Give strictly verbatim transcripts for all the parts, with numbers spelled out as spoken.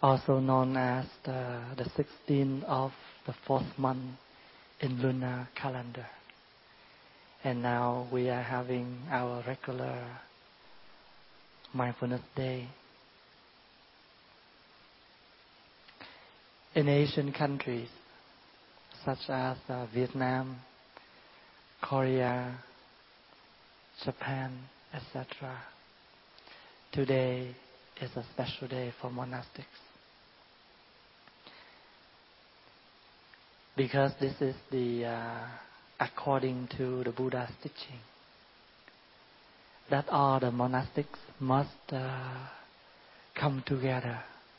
also known as the, the sixteenth of the fourth month in lunar calendar. And now we are having our regular mindfulness day. In Asian countries such as uh, Vietnam, Korea, Japan, et cetera, today is a special day for monastics. Because this is the, uh, according to the Buddha's teaching, that all the monastics must uh, come together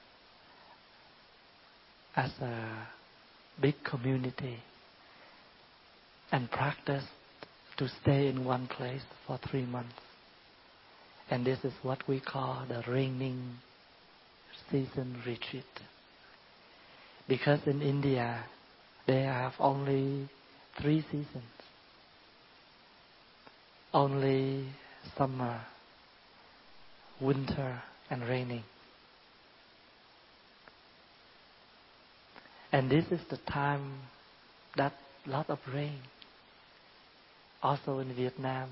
as a big community and practice to stay in one place for three months. And this is what we call the raining season retreat. Because in India, they have only three seasons. Only summer, winter, and raining. And this is the time that lot of rain. Also in Vietnam.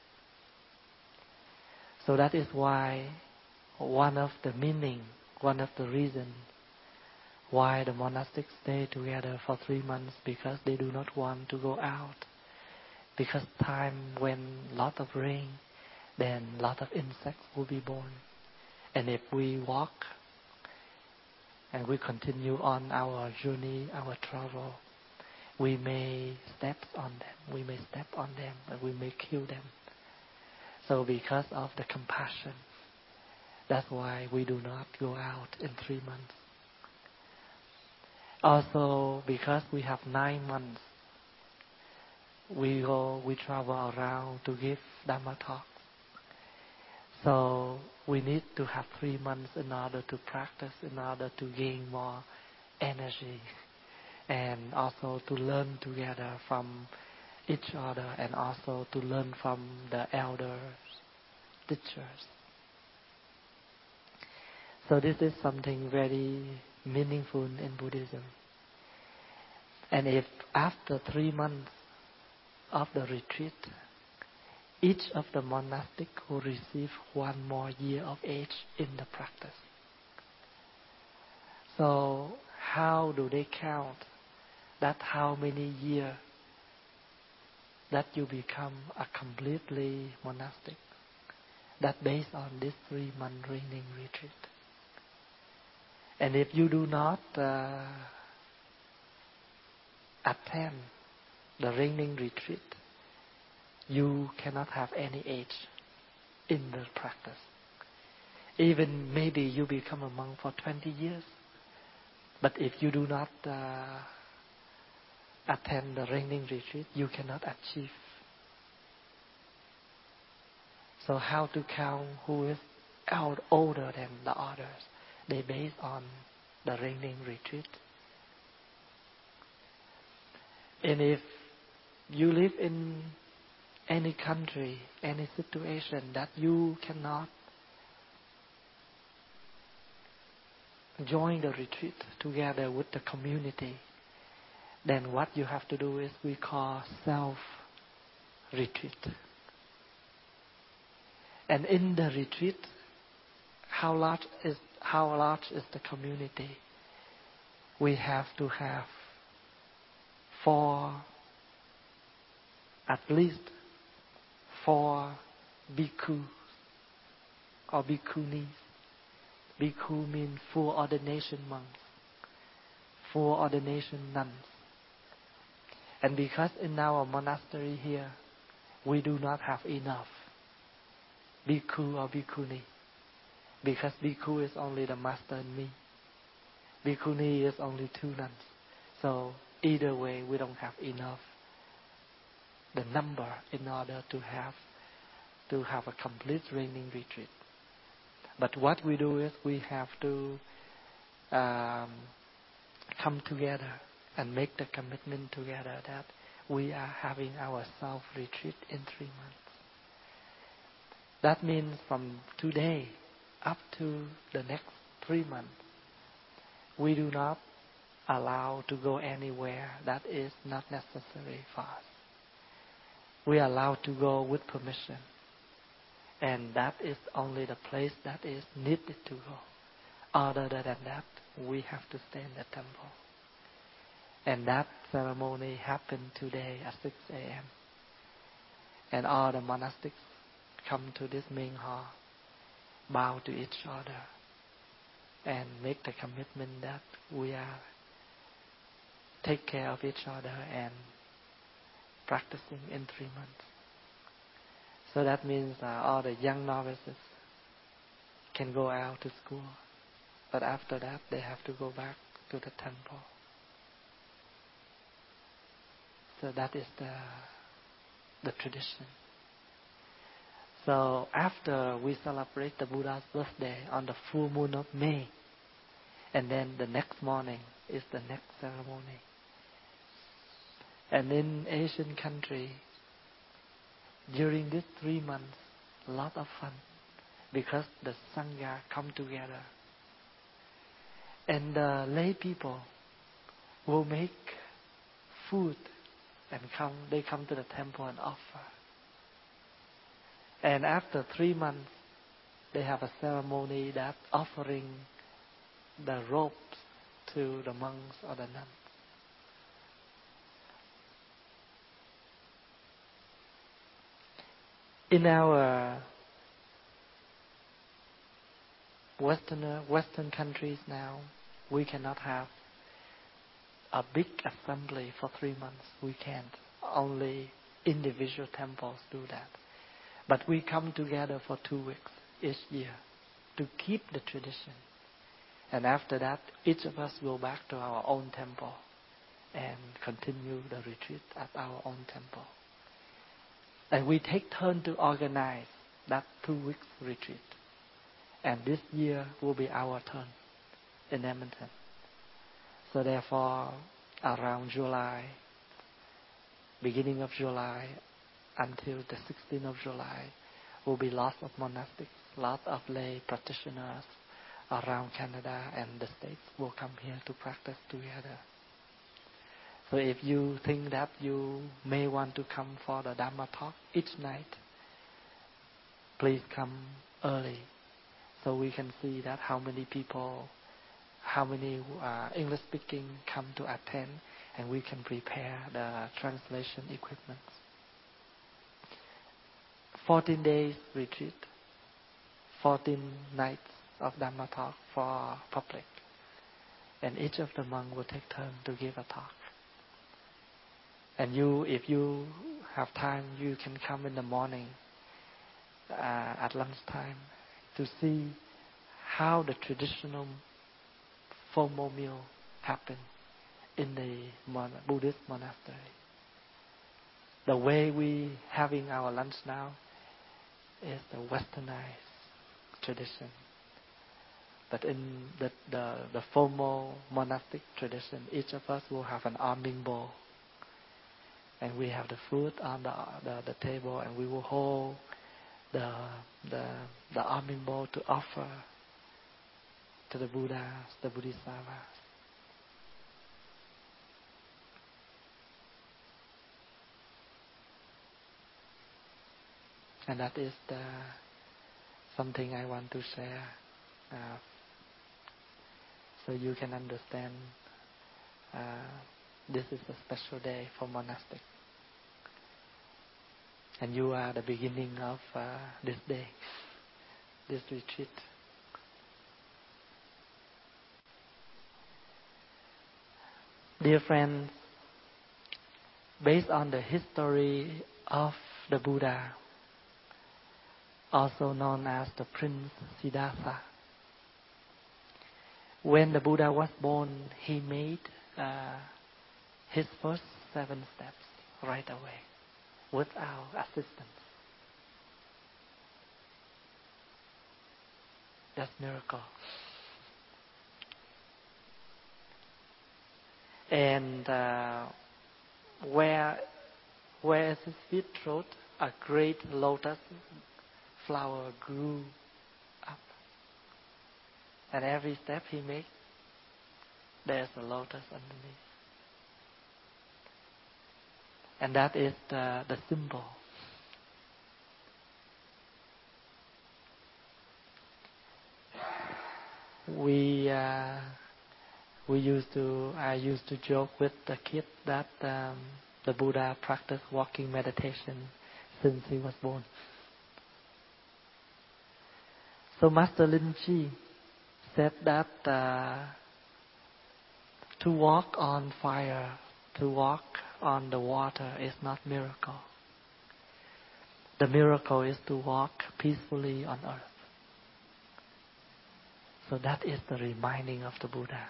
So that is why one of the meaning, one of the reasons why the monastics stay together for three months, because they do not want to go out. Because time when lot of rain, then lot of insects will be born. And if we walk and we continue on our journey, our travel, we may step on them, we may step on them, and we may kill them. So because of the compassion, that's why we do not go out in three months. Also, because we have nine months, we go, we travel around to give Dhamma talks. So we need to have three months in order to practice, in order to gain more energy, and also to learn together from each other, and also to learn from the elders, teachers. So this is something very meaningful in Buddhism. And if after three months of the retreat, each of the monastic will receive one more year of age in the practice. So how do they count that how many years that you become a completely monastic? That based on this three month raining retreat. And if you do not uh, attend the raining retreat, you cannot have any age in the practice. Even maybe you become a monk for twenty years, but if you do not uh, attend the raining retreat, you cannot achieve. So how to count who is older than the others? They base on the raining retreat. And if you live in any country, any situation that you cannot join the retreat together with the community, then what you have to do is we call self-retreat. And in the retreat, how large is how large is the community? We have to have four, at least four bhikkhus or bhikkhunis. Bhikkhu means full ordination monks, full ordination nuns. And because in our monastery here, we do not have enough bhikkhu or bhikkhuni, because bhikkhu is only the master and me. Bhikkhuni is only two nuns. So either way, we don't have enough the number in order to have to have a complete raining retreat. But what we do is we have to um, come together and make the commitment together that we are having our self-retreat in three months. That means from today up to the next three months, we do not allow to go anywhere that is not necessary for us. We are allowed to go with permission. And that is only the place that is needed to go. Other than that, we have to stay in the temple. And that ceremony happened today at six a.m. And all the monastics come to this main hall, bow to each other, and make the commitment that we are take care of each other and practicing in three months. So that means uh, all the young novices can go out to school, but after that they have to go back to the temple. So that is the the tradition. So after we celebrate the Buddha's birthday on the full moon of May, and then the next morning is the next ceremony. And in Asian country, during these three months, a lot of fun, because the Sangha come together. And the lay people will make food and come, they come to the temple and offer. And after three months, they have a ceremony that offering the robes to the monks or the nuns. In our Western Western countries now, we cannot have a big assembly for three months. We can't. Only individual temples do that. But we come together for two weeks each year to keep the tradition. And after that, each of us go back to our own temple and continue the retreat at our own temple. And we take turn to organize that two weeks retreat. And this year will be our turn in Edmonton. So therefore, around July, beginning of July, until the sixteenth of July, will be lots of monastics, lots of lay practitioners around Canada and the States will come here to practice together. So if you think that you may want to come for the Dhamma talk each night, please come early so we can see that how many people, how many uh, English speaking come to attend, and we can prepare the translation equipment. fourteen days retreat, fourteen nights of Dhamma talk for public. And each of the monks will take turn to give a talk. And you, if you have time, you can come in the morning uh, at lunchtime to see how the traditional formal meal happen in the mon- Buddhist monastery. The way we having our lunch now is the westernized tradition. But in the, the, the formal monastic tradition, each of us will have an almond bowl. And we have the food on the, the, the table, and we will hold the, the, the almond bowl to offer to the Buddhas, the Bodhisattvas. And that is the something I want to share, uh, so you can understand uh, this is a special day for monastic. And you are the beginning of uh, this day, this retreat. Dear friends, based on the history of the Buddha, also known as the Prince Siddhartha, when the Buddha was born, he made uh, his first seven steps right away without assistance. That's miracle. And uh, where where is his feet trod, a great lotus flower grew up. And every step he made, there's a lotus underneath. And that is the, the symbol. We uh, we used to I used to joke with the kid that um, the Buddha practiced walking meditation since he was born. So Master Lin Chi said that uh, to walk on fire, to walk on the water is not miracle. The miracle is to walk peacefully on earth. So that is the reminding of the Buddha.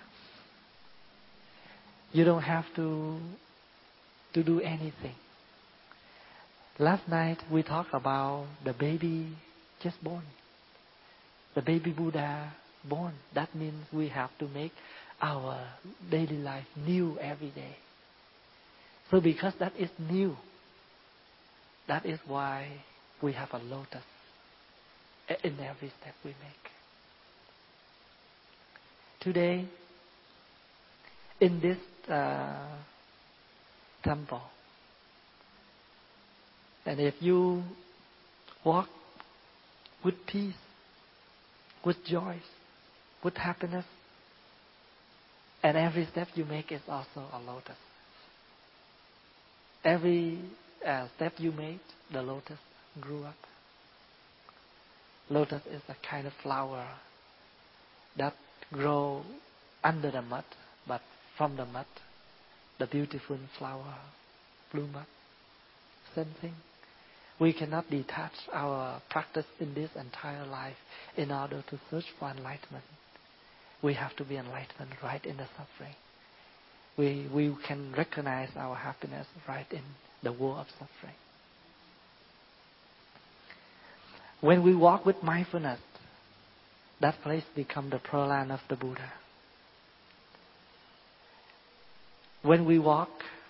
You don't have to to do anything. Last night we talked about the baby just born. The baby Buddha born. That means we have to make our daily life new every day. So because that is new, that is why we have a lotus in every step we make. Today, in this uh, temple, and if you walk with peace, with joy, with happiness, and every step you make is also a lotus. Every uh, step you made, the lotus grew up. Lotus is a kind of flower that grow under the mud, but from the mud, the beautiful flower bloom up. Same thing. We cannot detach our practice in this entire life in order to search for enlightenment. We have to be enlightened right in the suffering. We we can recognize our happiness right in the war of suffering. When we walk with mindfulness, that place becomes the Pearl Land of the Buddha. When we walk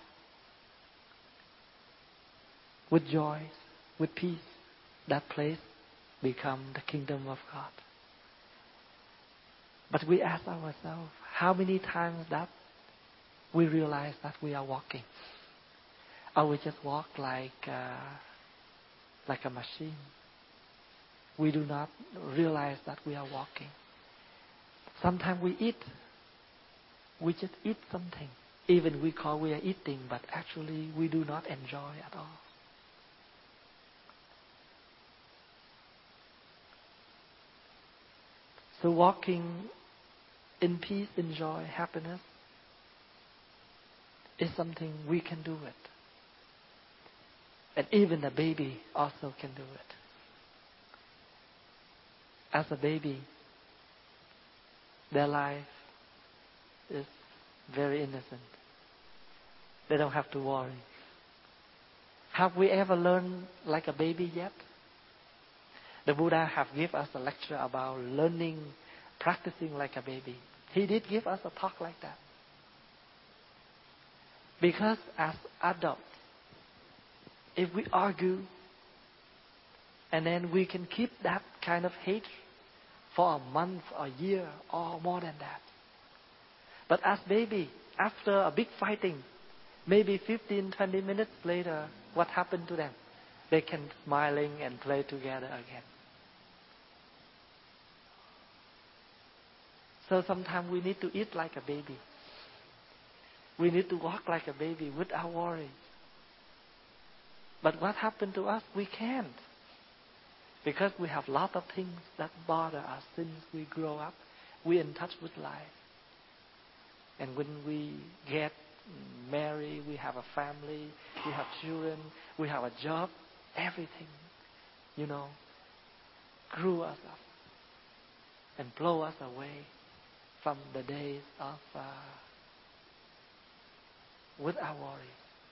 with joy, with peace, that place becomes the kingdom of God. But we ask ourselves, how many times that we realize that we are walking? Or we just walk like uh, like a machine. We do not realize that we are walking. Sometimes we eat. We just eat something. Even we call we are eating, but actually we do not enjoy at all. So walking in peace, in joy, happiness is something we can do it. And even a baby also can do it. As a baby, their life is very innocent. They don't have to worry. Have we ever learned like a baby yet? The Buddha have given us a lecture about learning, practicing like a baby. He did give us a talk like that. Because as adults, if we argue, and then we can keep that kind of hate for a month, a year, or more than that. But as baby, after a big fighting, maybe fifteen, twenty minutes later, what happened to them? They can smiling and play together again. So sometimes we need to eat like a baby. We need to walk like a baby without worry. But what happened to us? We can't. Because we have a lot of things that bother us since we grow up. We're in touch with life. And when we get married, we have a family, we have children, we have a job, everything, you know, grew us up and blow us away from the days of uh, without worry.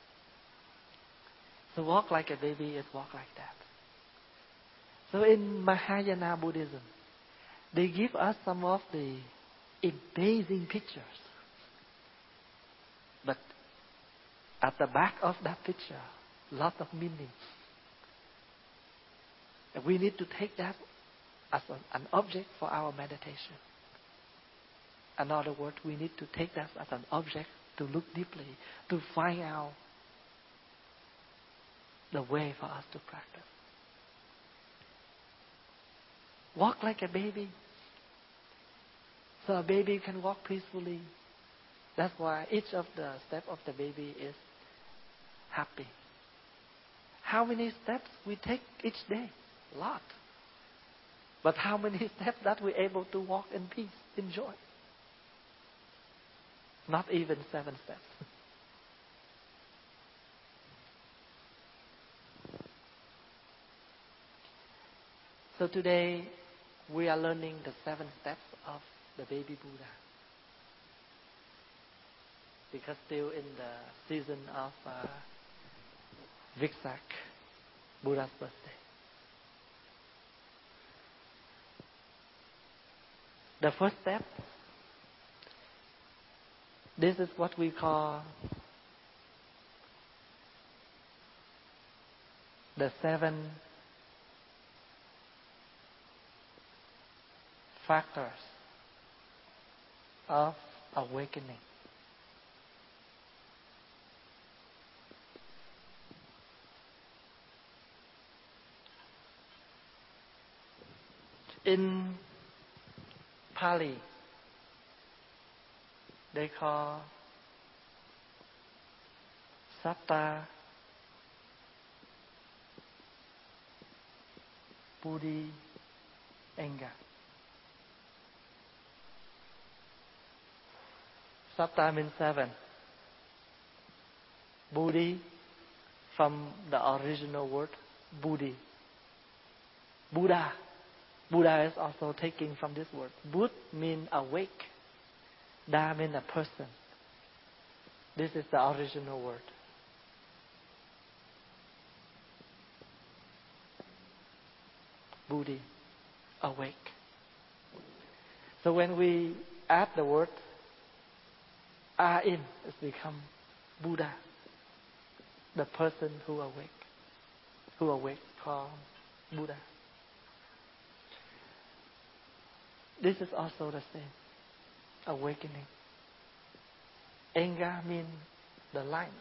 So walk like a baby is walk like that. So in Mahayana Buddhism, they give us some of the amazing pictures. But at the back of that picture, lot of meaning. And we need to take that as an, an object for our meditation. In other words, we need to take that as an object to look deeply, to find out the way for us to practice. Walk like a baby. So a baby can walk peacefully. That's why each of the steps of the baby is happy. How many steps we take each day? A lot. But how many steps that we're able to walk in peace, in joy? Not even seven steps. So today we are learning the seven steps of the baby Buddha. Because still in the season of uh, Vesak, Buddha's birthday. The first step, this is what we call the seven factors of awakening. In Pali, they call Satta Buddhi Enga. Satta means seven. Buddhi from the original word Buddhi. Buddha. Buddha is also taken from this word. Bud means awake. Da means a person. This is the original word. Buddhi, awake. So when we add the word A in, it's become Buddha, the person who awake, who awake called Buddha. This is also the same, awakening. Enga means the limes,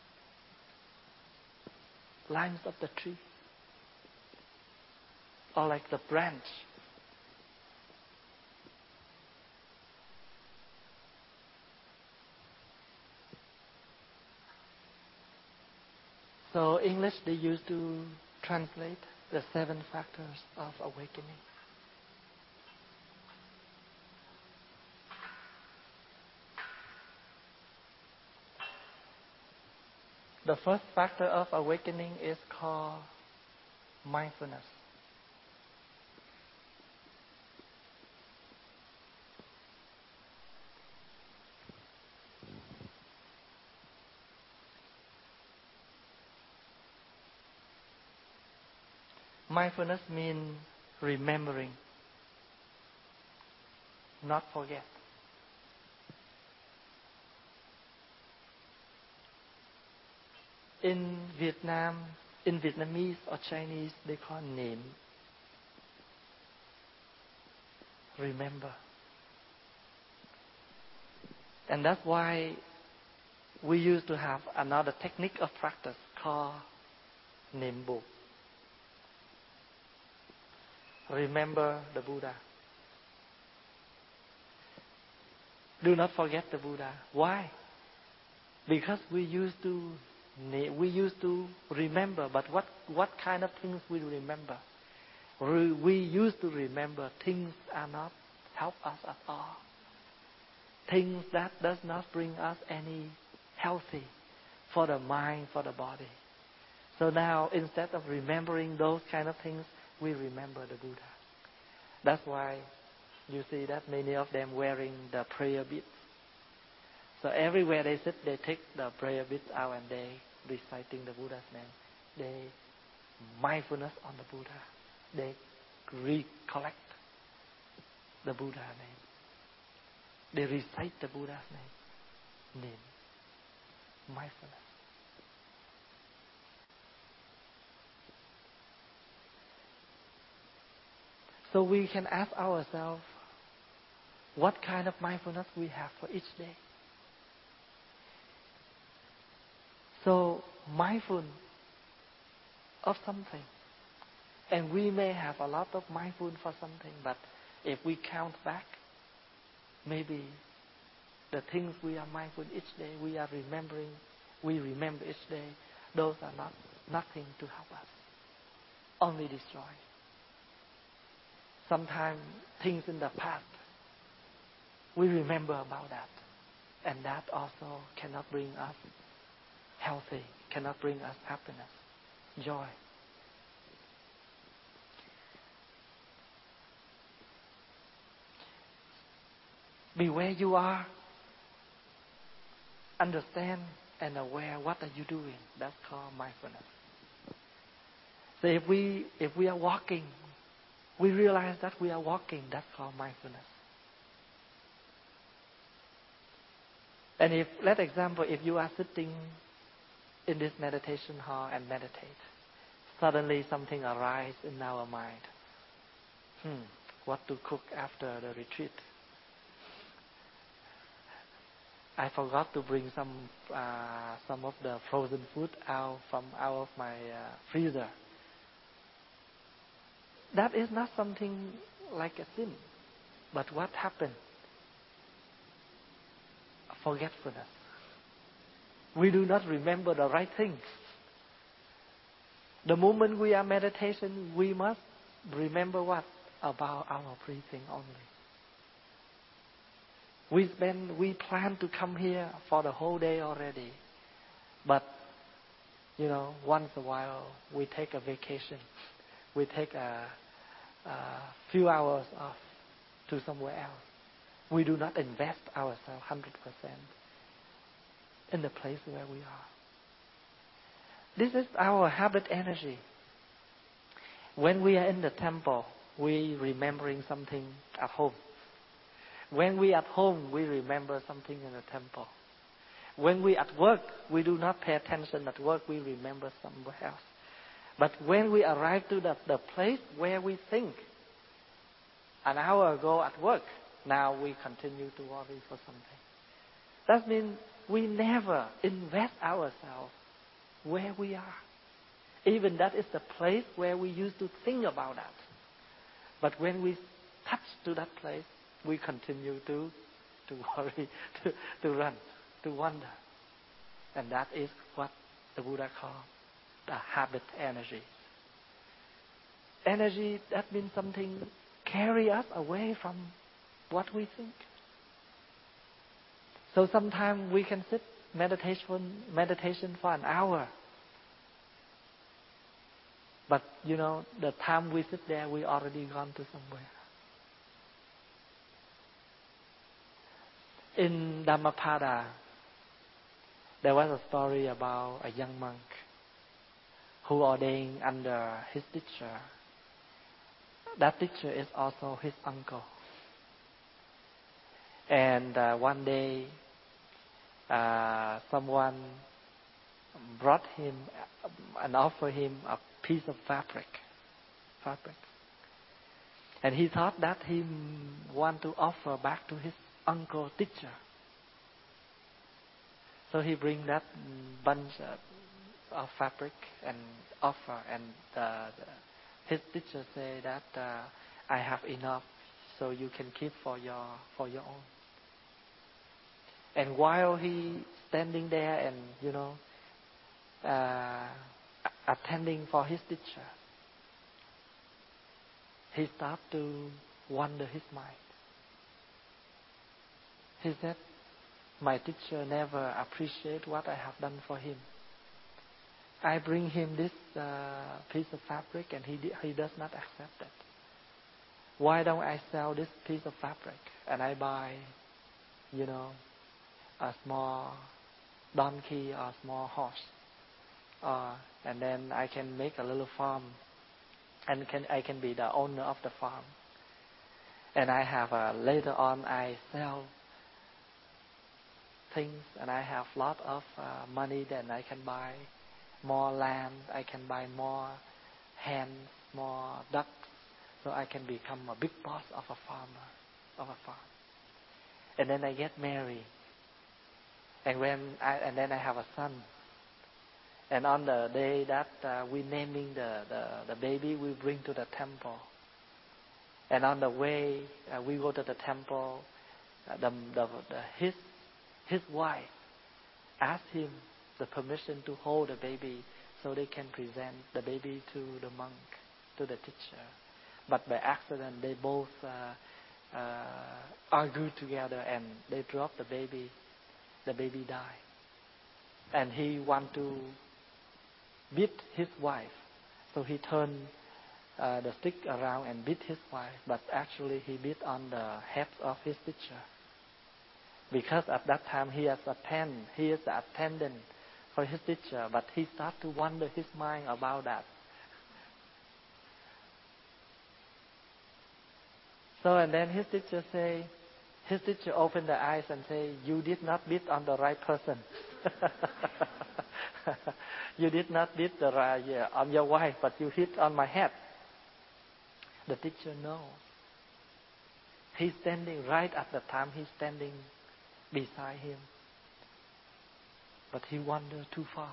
limes of the tree, or like the branch. So English, they used to translate the seven factors of awakening. The first factor of awakening is called mindfulness. Mindfulness means remembering, not forget. In Vietnam, in Vietnamese or Chinese, they call name. Remember. And that's why we used to have another technique of practice called Nembo. Remember the Buddha. Do not forget the Buddha. Why? Because we used to we used to remember, but what, what kind of things we remember? We used to remember things are not help us at all. Things that does not bring us any healthy for the mind, for the body. So now instead of remembering those kind of things, we remember the Buddha. That's why you see that many of them wearing the prayer beads. So everywhere they sit, they take the prayer beads out and they reciting the Buddha's name. They mindfulness on the Buddha. They recollect the Buddha name. They recite the Buddha's name. Name. Mindfulness. So we can ask ourselves, what kind of mindfulness we have for each day. So mindful of something. And we may have a lot of mindful for something, but if we count back, maybe the things we are mindful each day, we are remembering, we remember each day, those are not nothing to help us, only destroy. Sometimes things in the past, we remember about that, and that also cannot bring us healthy, cannot bring us happiness, joy. Be where you are. Understand and aware what are you doing. That's called mindfulness. So if we if we are walking, we realize that we are walking. That's called mindfulness. And if, let's example, if you are sitting in this meditation hall and meditate, suddenly something arises in our mind. Hmm, what to cook after the retreat? I forgot to bring some uh, some of the frozen food out from out of my uh, freezer. That is not something like a sin. But what happened? Forgetfulness. We do not remember the right things. The moment we are meditation, we must remember what? About our breathing only. We spend, we plan to come here for the whole day already. But, you know, once a while we take a vacation. We take a, a few hours off to somewhere else. We do not invest ourselves one hundred percent in the place where we are. This is our habit energy. When we are in the temple, we remembering something at home. When we at home, we remember something in the temple. When we at work, we do not pay attention at work, we remember somewhere else. But when we arrive to the, the place where we think an hour ago at work, now we continue to worry for something. That means we never invest ourselves where we are. Even that is the place where we used to think about that. But when we touch to that place, we continue to to worry, to, to run, to wander. And that is what the Buddha called the habit energy. Energy, that means something carry us away from what we think. So sometimes we can sit meditation meditation for an hour. But, you know, the time we sit there, we already gone to somewhere. In Dhammapada, there was a story about a young monk who ordained under his teacher. That teacher is also his uncle. And uh, one day, uh, someone brought him and offered him a piece of fabric. Fabric. And he thought that he want to offer back to his uncle teacher. So he bring that bunch of fabric and offer, and the, the, his teacher say that uh, I have enough, so you can keep for your for your own. And while he standing there and you know uh, attending for his teacher, he start to wonder his mind. He said, my teacher never appreciate what I have done for him. I bring him this uh, piece of fabric and he he does not accept it. Why don't I sell this piece of fabric and I buy, you know, a small donkey or a small horse, uh, and then I can make a little farm, and can I can be the owner of the farm, and I have a, later on I sell things, and I have lot of uh, money. Then I can buy more land. I can buy more hens, more ducks, so I can become a big boss of a farmer, of a farm. And then I get married. And when I, and then I have a son. And on the day that uh, we naming the, the, the baby, we bring to the temple. And on the way, uh, we go to the temple. Uh, the, the, the, his, his wife asked him the permission to hold the baby so they can present the baby to the monk, to the teacher. But by accident, they both uh, uh, argued together and they dropped the baby. The baby died. And he wanted to beat his wife. So he turned uh, the stick around and beat his wife. But actually he beat on the head of his teacher. Because at that time he is a pen, he is the attendant for his teacher. But he started to wonder his mind about that. So and then his teacher say, his teacher opened the eyes and say, you did not beat on the right person. You did not beat the right, yeah, on your wife, but you hit on my head. The teacher knows. He's standing right at the time he's standing beside him. But he wandered too far.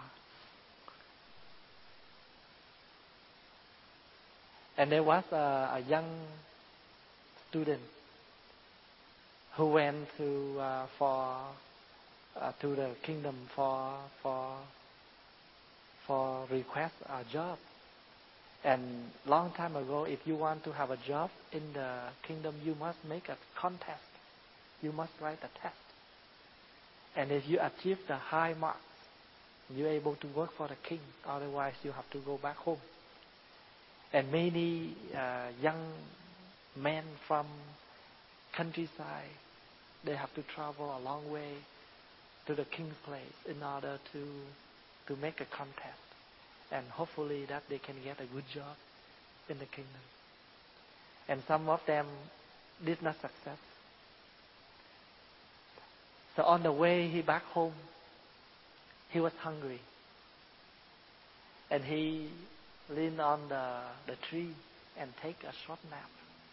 And there was a, a young student who went to uh, for uh, to the kingdom for for for request a job. And long time ago, if you want to have a job in the kingdom, you must make a contest. You must write a test. And if you achieve the high marks, you're able to work for the king. Otherwise, you have to go back home. And many uh, young men from countryside, they have to travel a long way to the king's place in order to to make a contest. And hopefully that they can get a good job in the kingdom. And some of them did not success. So on the way he back home, he was hungry. And he leaned on the, the tree and take a short nap.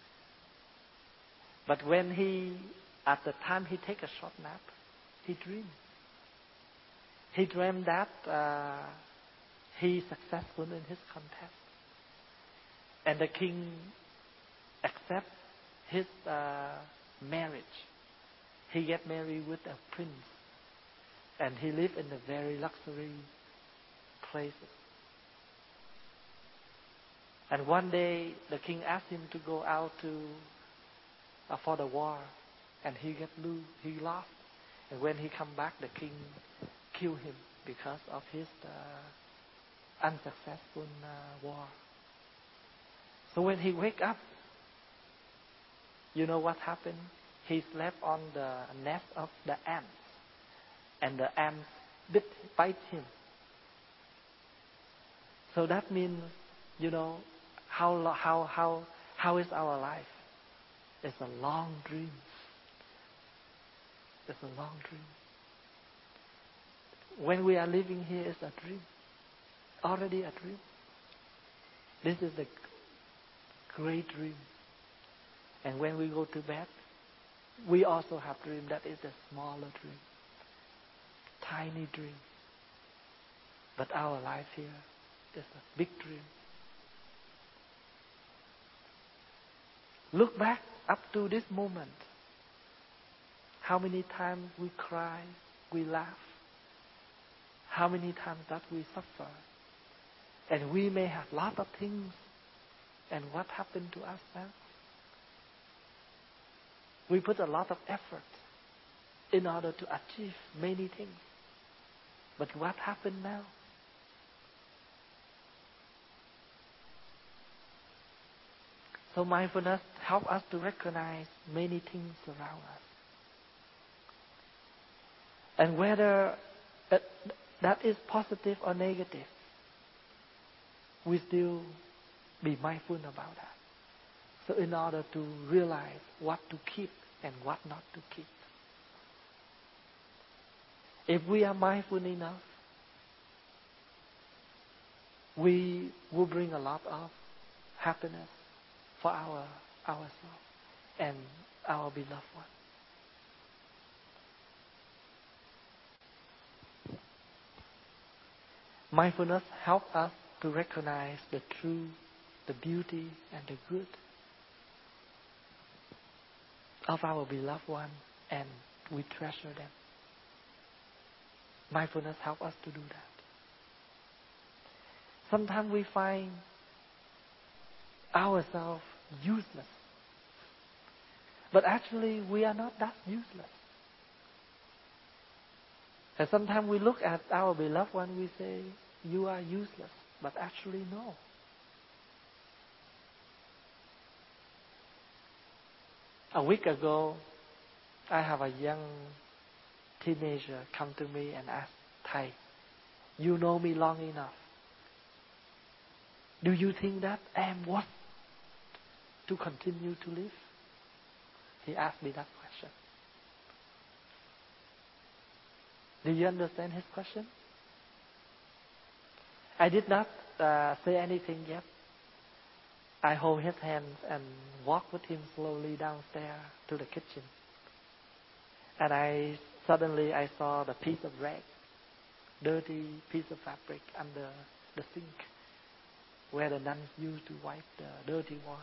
But when he, at the time he take a short nap, he dreamed. He dreamed that uh, he is successful in his contest. And the king accept his uh, marriage. He get married with a prince. And he lived in a very luxury places. And one day the king asked him to go out to uh, for the war. And he get lose, he lost. And when he come back, the king killed him because of his uh, unsuccessful uh, war. So when he wake up, you know what happened? He slept on the nest of the ants, and the ants bit bite him. So that means, you know, how how how how is our life? It's a long dream. It's a long dream. When we are living here, it's a dream. Already a dream. This is the great dream. And when we go to bed, we also have dream that is a smaller dream. Tiny dream. But our life here is a big dream. Look back up to this moment. How many times we cry, we laugh. How many times that we suffer. And we may have a lot of things. And what happened to us now? We put a lot of effort in order to achieve many things. But what happened now? So mindfulness helps us to recognize many things around us. And whether that is positive or negative, we still be mindful about that. So in order to realize what to keep and what not to keep. If we are mindful enough, we will bring a lot of happiness for our ourselves and our beloved one. Mindfulness helps us to recognize the truth, the beauty, and the good of our beloved one, and we treasure them. Mindfulness helps us to do that. Sometimes we find ourselves useless. But actually, we are not that useless. And sometimes we look at our beloved one, we say, you are useless. But actually, no. A week ago, I have a young teenager come to me and ask, Thầy, you know me long enough. Do you think that I am worth to continue to live? He asked me that question. Do you understand his question? I did not uh, say anything yet. I hold his hands and walk with him slowly downstairs to the kitchen. And I suddenly I saw the piece of rag, dirty piece of fabric under the sink, where the nuns used to wipe the dirty water.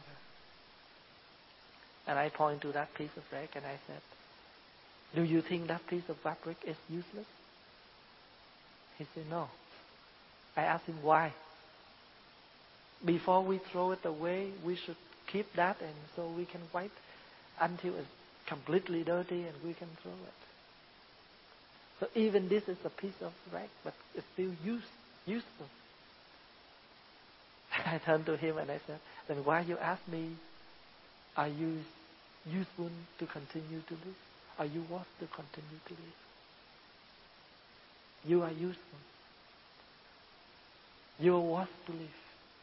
And I point to that piece of rag and I said, do you think that piece of fabric is useless? He said, no. I asked him why. Before we throw it away, we should keep that and so we can wipe until it's completely dirty and we can throw it. So even this is a piece of rag, but it's still use, useful. I turned to him and I said, then why you ask me, are you useful to continue to live? Are you worth to continue to live? You are useful. You are worth to live.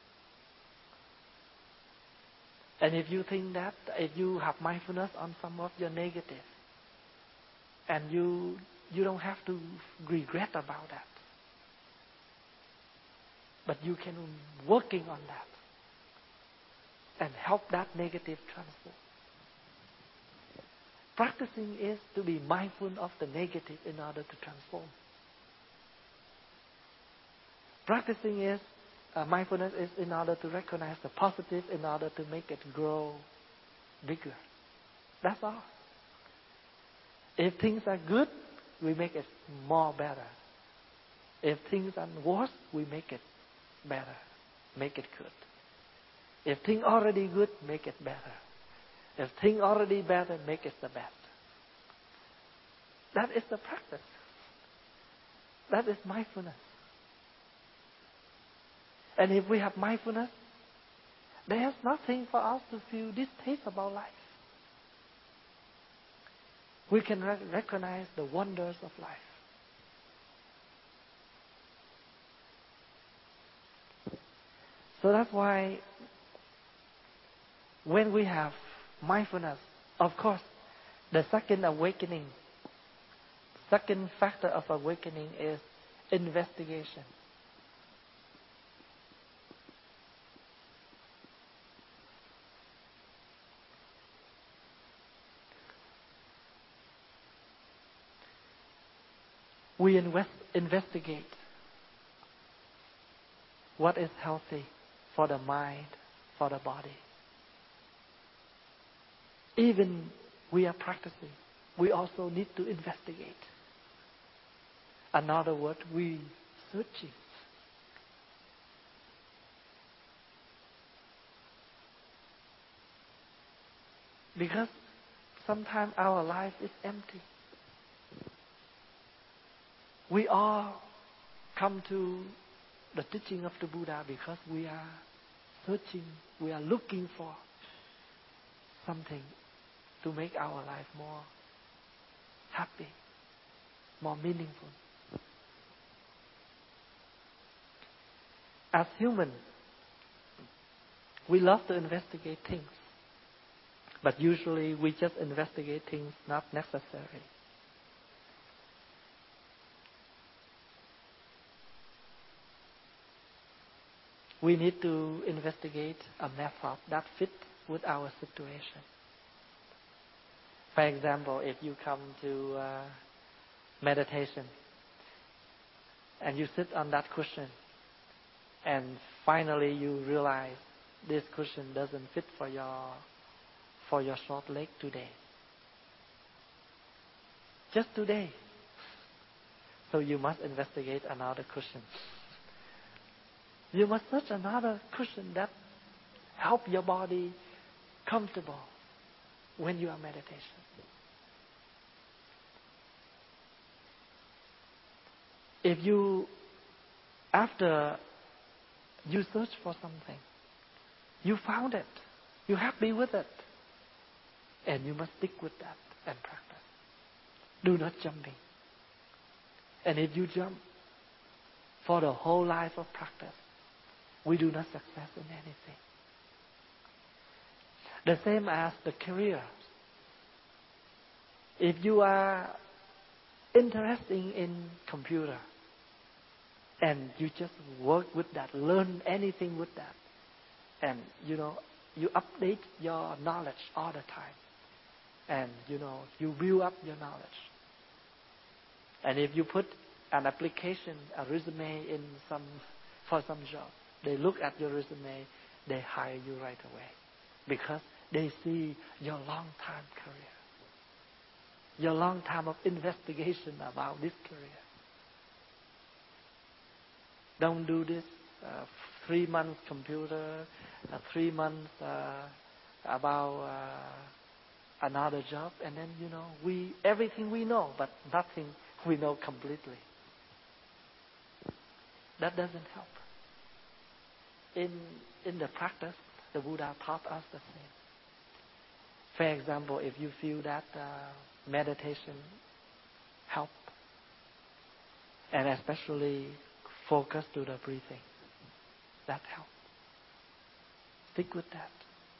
And if you think that, if you have mindfulness on some of your negative, and you you don't have to regret about that, but you can working on that and help that negative transform. Practicing is to be mindful of the negative in order to transform. Practicing is uh, mindfulness is in order to recognize the positive in order to make it grow bigger. That's all. If things are good, we make it more better. If things are worse, we make it better, make it good. If things already good, make it better. If things already better, make it the best. That is the practice. That is mindfulness. And if we have mindfulness, there's nothing for us to feel distaste about life. We can re- recognize the wonders of life. So that's why when we have mindfulness, of course, the second awakening, second factor of awakening is investigation. We invest, investigate what is healthy for the mind, for the body. Even we are practicing, we also need to investigate. Another word, we searching. Because sometimes our life is empty. We all come to the teaching of the Buddha because we are searching, we are looking for something to make our life more happy, more meaningful. As humans, we love to investigate things, but usually we just investigate things not necessary. We need to investigate a method that fits with our situation. For example, if you come to uh, meditation and you sit on that cushion And finally you realize this cushion doesn't fit for your for your short leg today. Just today. So you must investigate another cushion. You must search another cushion that help your body comfortable when you are meditation. If you, after you search for something, you found it, you're happy with it, and you must stick with that and practice. Do not jumping. And if you jump for the whole life of practice, we do not success in anything. The same as the career. If you are interested in computer and you just work with that, learn anything with that, and you know you update your knowledge all the time, and you know you build up your knowledge. And if you put an application, a resume in some for some job, they look at your resume, they hire you right away because they see your long time career, your long time of investigation about this career. Don't do this uh, three months computer, uh, three months uh, about uh, another job, and then you know we everything we know, but nothing we know completely. That doesn't help. In in the practice, the Buddha taught us the same. For example, if you feel that uh, meditation help, and especially focus to the breathing, that help. Stick with that.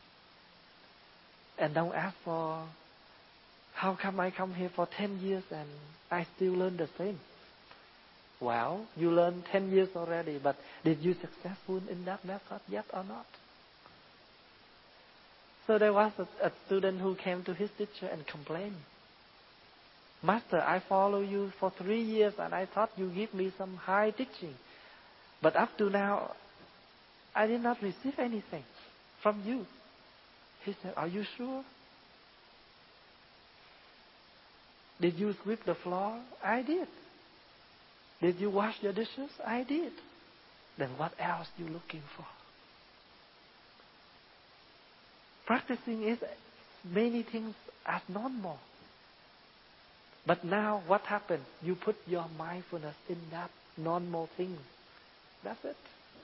And don't ask for, how come I come here for ten years and I still learn the same? Well, you learned ten years already, but did you successful in that method yet or not? So there was a, a student who came to his teacher and complained, Master, I follow you for three years and I thought you give me some high teaching. But up to now, I did not receive anything from you. He said, are you sure? Did you sweep the floor? I did. Did you wash your dishes? I did. Then what else are you looking for? Practicing is many things as normal. But now what happened? You put your mindfulness in that normal thing. That's it.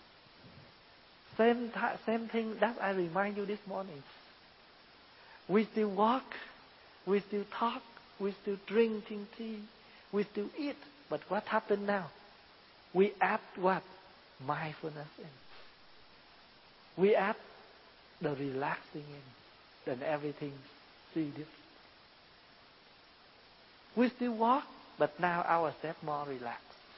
Same, th- same thing that I remind you this morning. We still walk, we still talk, we still drink tea, we still eat. But what happened now? We add what? Mindfulness in. We add the relaxing in. Then everything see different. We still walk, but now our step more relaxed.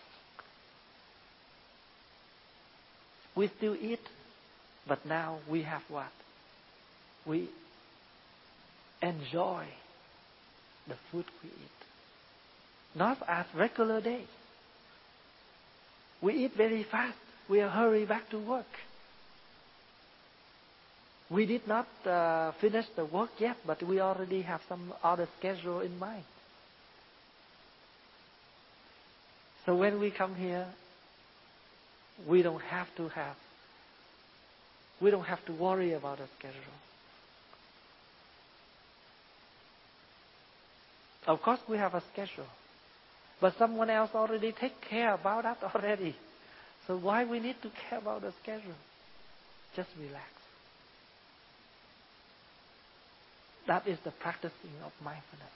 We still eat, but now we have what? We enjoy the food we eat. Not as regular day. We eat very fast. We are hurry back to work. We did not uh, finish the work yet, but we already have some other schedule in mind. So when we come here, we don't have to have, we don't have to worry about a schedule. Of course, we have a schedule, but someone else already take care about that already. So why we need to care about the schedule? Just relax. That is the practicing of mindfulness.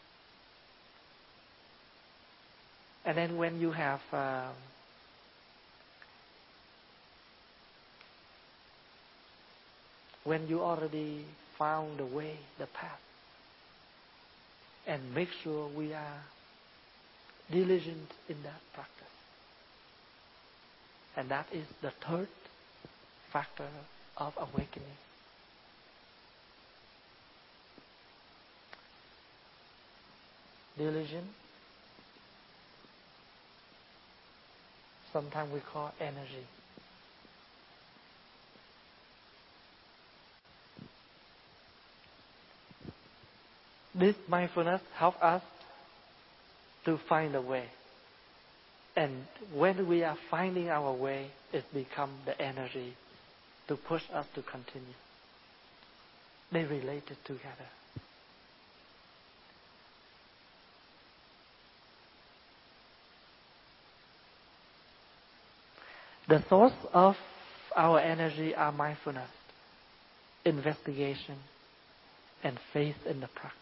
And then when you have uh, when you already found the way, the path, and make sure we are diligent in that practice. And that is the third factor of awakening. Diligent. Sometimes we call energy. This mindfulness helps us to find a way. And when we are finding our way, it becomes the energy to push us to continue. They related together. The source of our energy are mindfulness, investigation, and faith in the practice.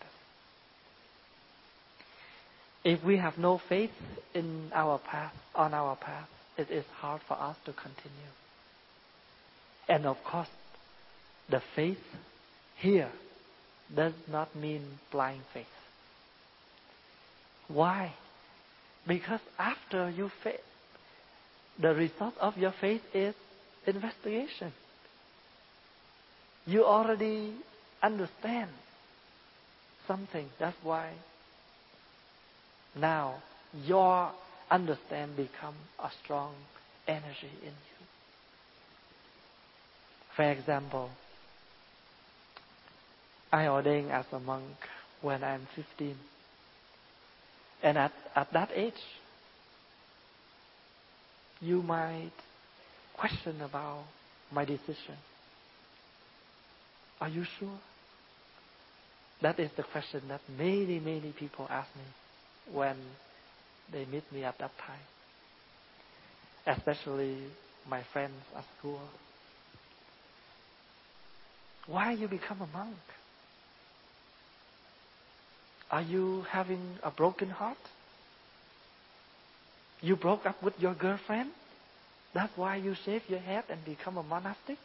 If we have no faith in our path, on our path, it is hard for us to continue. And of course, the faith here does not mean blind faith. Why? Because after you faith, the result of your faith is investigation. You already understand something. That's why now your understand become a strong energy in you. For example, I ordained as a monk when I'm fifteen. And at, at that age, you might question about my decision. Are you sure? That is the question that many, many people ask me when they meet me at that time. Especially my friends at school. Why you become a monk? Are you having a broken heart? You broke up with your girlfriend? That's why you shave your head and become a monastic?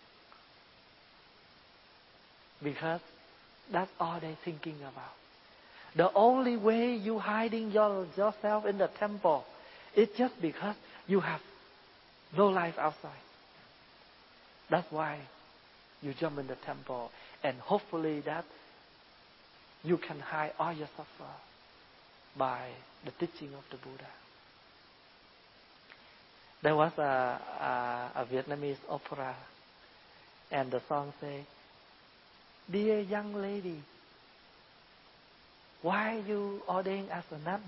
Because that's all they're thinking about. The only way you hiding your, yourself in the temple is just because you have no life outside. That's why you jump in the temple, and hopefully that you can hide all your suffer by the teaching of the Buddha. There was a, a, a Vietnamese opera, and the song say, "Dear young lady, why you ordained as a nun?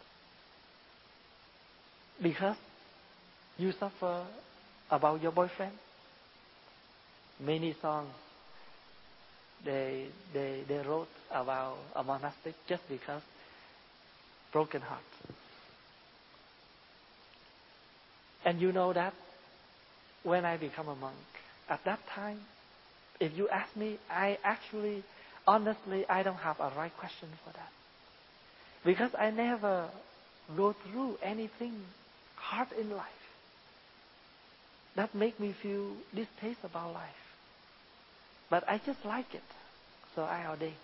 Because you suffer about your boyfriend." Many songs they they they wrote about a monastic just because broken heart. And you know that when I become a monk, at that time, if you ask me, I actually, honestly, I don't have a right question for that. Because I never go through anything hard in life that make me feel distaste about life. But I just like it, so I ordain.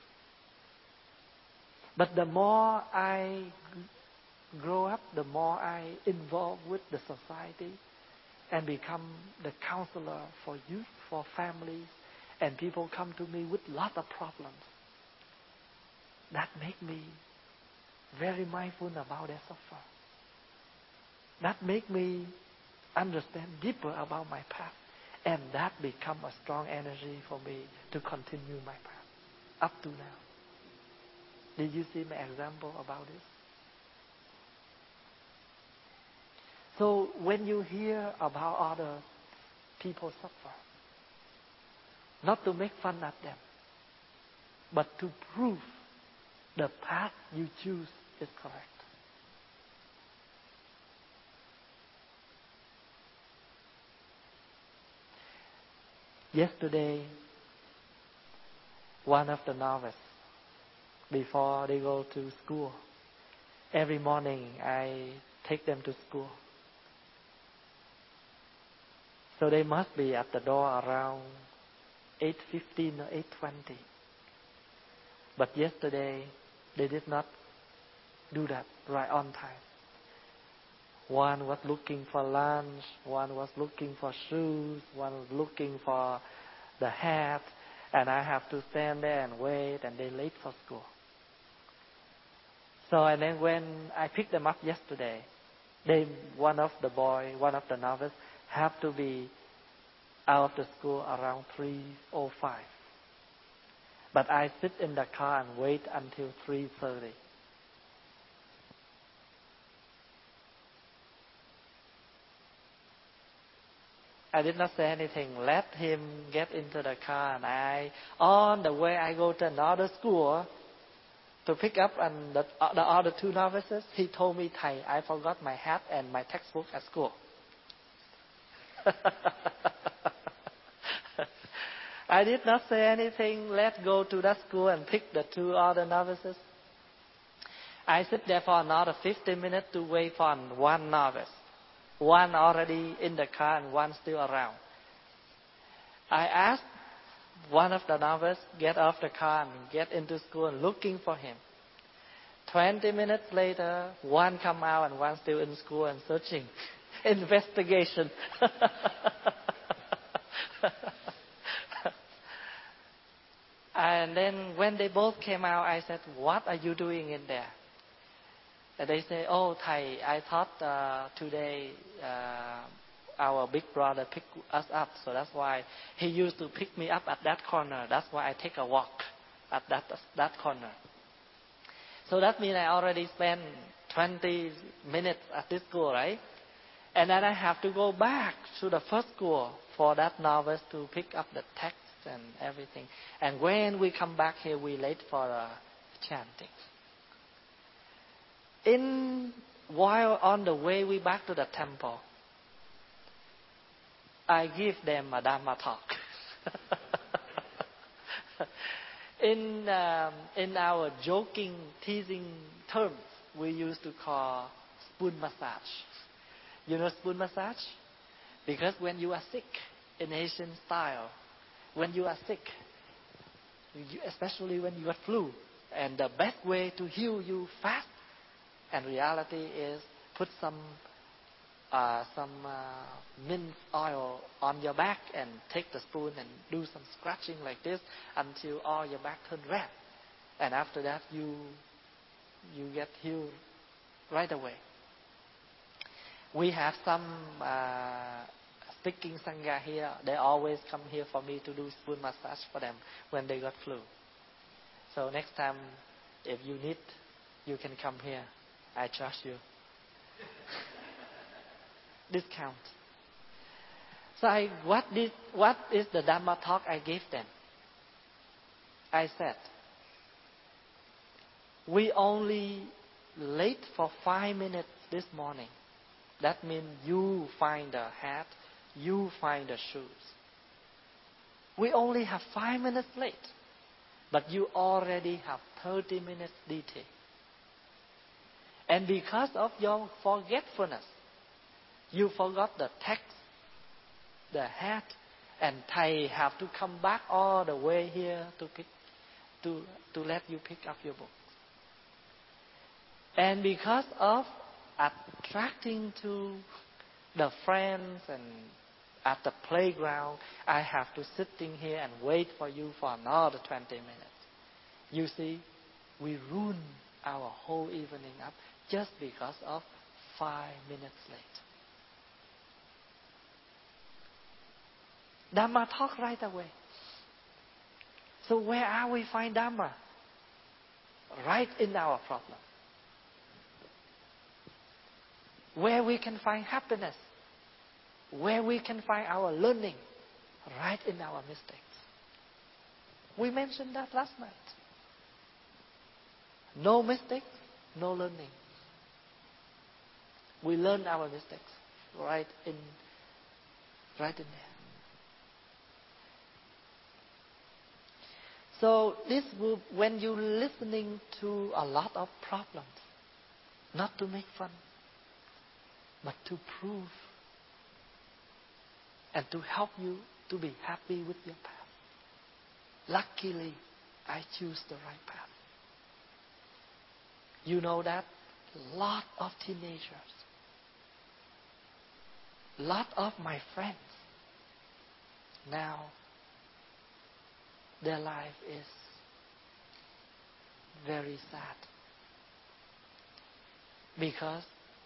But the more I grow up, the more I involve with the society and become the counselor for youth, for families, and people come to me with lot of problems. That make me very mindful about their suffering. That make me understand deeper about my path. And that become a strong energy for me to continue my path up to now. Did you see my example about this? So when you hear about other people suffer, not to make fun of them, but to prove the path you choose is correct. Yesterday, one of the novices, before they go to school, every morning I take them to school. So they must be at the door around eight fifteen or eight twenty. But yesterday, they did not do that right on time. One was looking for lunch, one was looking for shoes, one was looking for the hat, and I have to stand there and wait, and they're late for school. So, and then when I picked them up yesterday, they, one of the boy, one of the novice, have to be out of the school around three oh five. But I sit in the car and wait until three thirty. I did not say anything. Let him get into the car, and I, on the way, I go to another school to pick up and the, the other two novices. He told me, "Thầy, I forgot my hat and my textbook at school." I did not say anything. Let's go to that school and pick the two other novices. I sit there for another fifteen minutes to wait for one novice. One already in the car and one still around. I asked one of the novices get off the car and get into school and looking for him. Twenty minutes later, one come out and one still in school and searching. Investigation. And then when they both came out, I said, "What are you doing in there?" And they say, "Oh, Thầy, I thought uh, today uh, our big brother picked us up, so that's why he used to pick me up at that corner. That's why I take a walk at that that corner." So that means I already spent twenty minutes at this school, right? And then I have to go back to the first school for that novice to pick up the text and everything. And when we come back here, we late for uh, chanting. In while on the way we back to the temple, I give them a Dhamma talk. in um, in our joking, teasing terms, we used to call spoon massage. You know spoon massage? Because when you are sick, in Asian style, when you are sick, you, especially when you got flu, and the best way to heal you fast, and reality is put some uh, some uh, mint oil on your back and take the spoon and do some scratching like this until all your back turn red, and after that you you get healed right away. We have some uh, speaking sangha here. They always come here for me to do spoon massage for them when they got flu. So next time, if you need, you can come here. I charge you. Discount. So I, what, did, what is the Dhamma talk I gave them? I said, we only late for five minutes this morning. That means you find the hat, you find the shoes. We only have five minutes late, but you already have thirty minutes detail. And because of your forgetfulness, you forgot the text, the hat, and Thầy have to come back all the way here to pick, to to let you pick up your book. And because of attracting to the friends and at the playground, I have to sitting here and wait for you for another twenty minutes. You see, we ruin our whole evening up just because of five minutes late. Dhamma talk right away. So where are we find Dhamma? Right in our problem. Where we can find happiness, where we can find our learning, right in our mistakes. We mentioned that last night. No mistakes, no learning. We learn our mistakes right in, right in there. So this will, when you're listening to a lot of problems, not to make fun, but to prove and to help you to be happy with your path. Luckily, I choose the right path. You know that lot of teenagers, lot of my friends, now their life is very sad because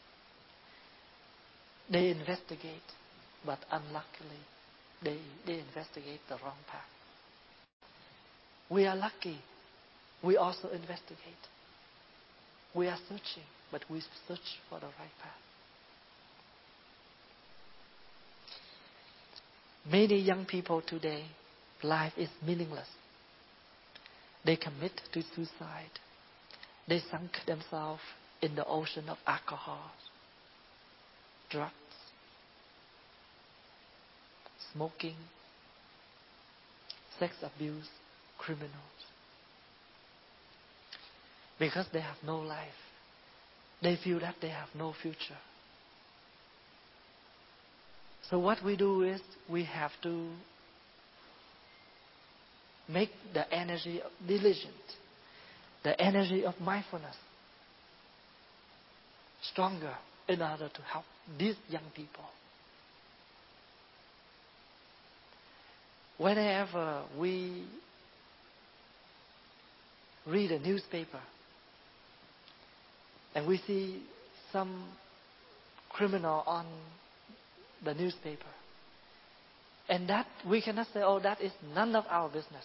they investigate, but unluckily, they, they investigate the wrong path. We are lucky. We also investigate. We are searching, but we search for the right path. Many young people today, life is meaningless. They commit to suicide. They sunk themselves in the ocean of alcohol, drugs, smoking, sex abuse, criminals. Because they have no life. They feel that they have no future. So what we do is we have to make the energy of diligence, the energy of mindfulness stronger in order to help these young people. Whenever we read a newspaper and we see some criminal on the newspaper, and that we cannot say, oh, that is none of our business.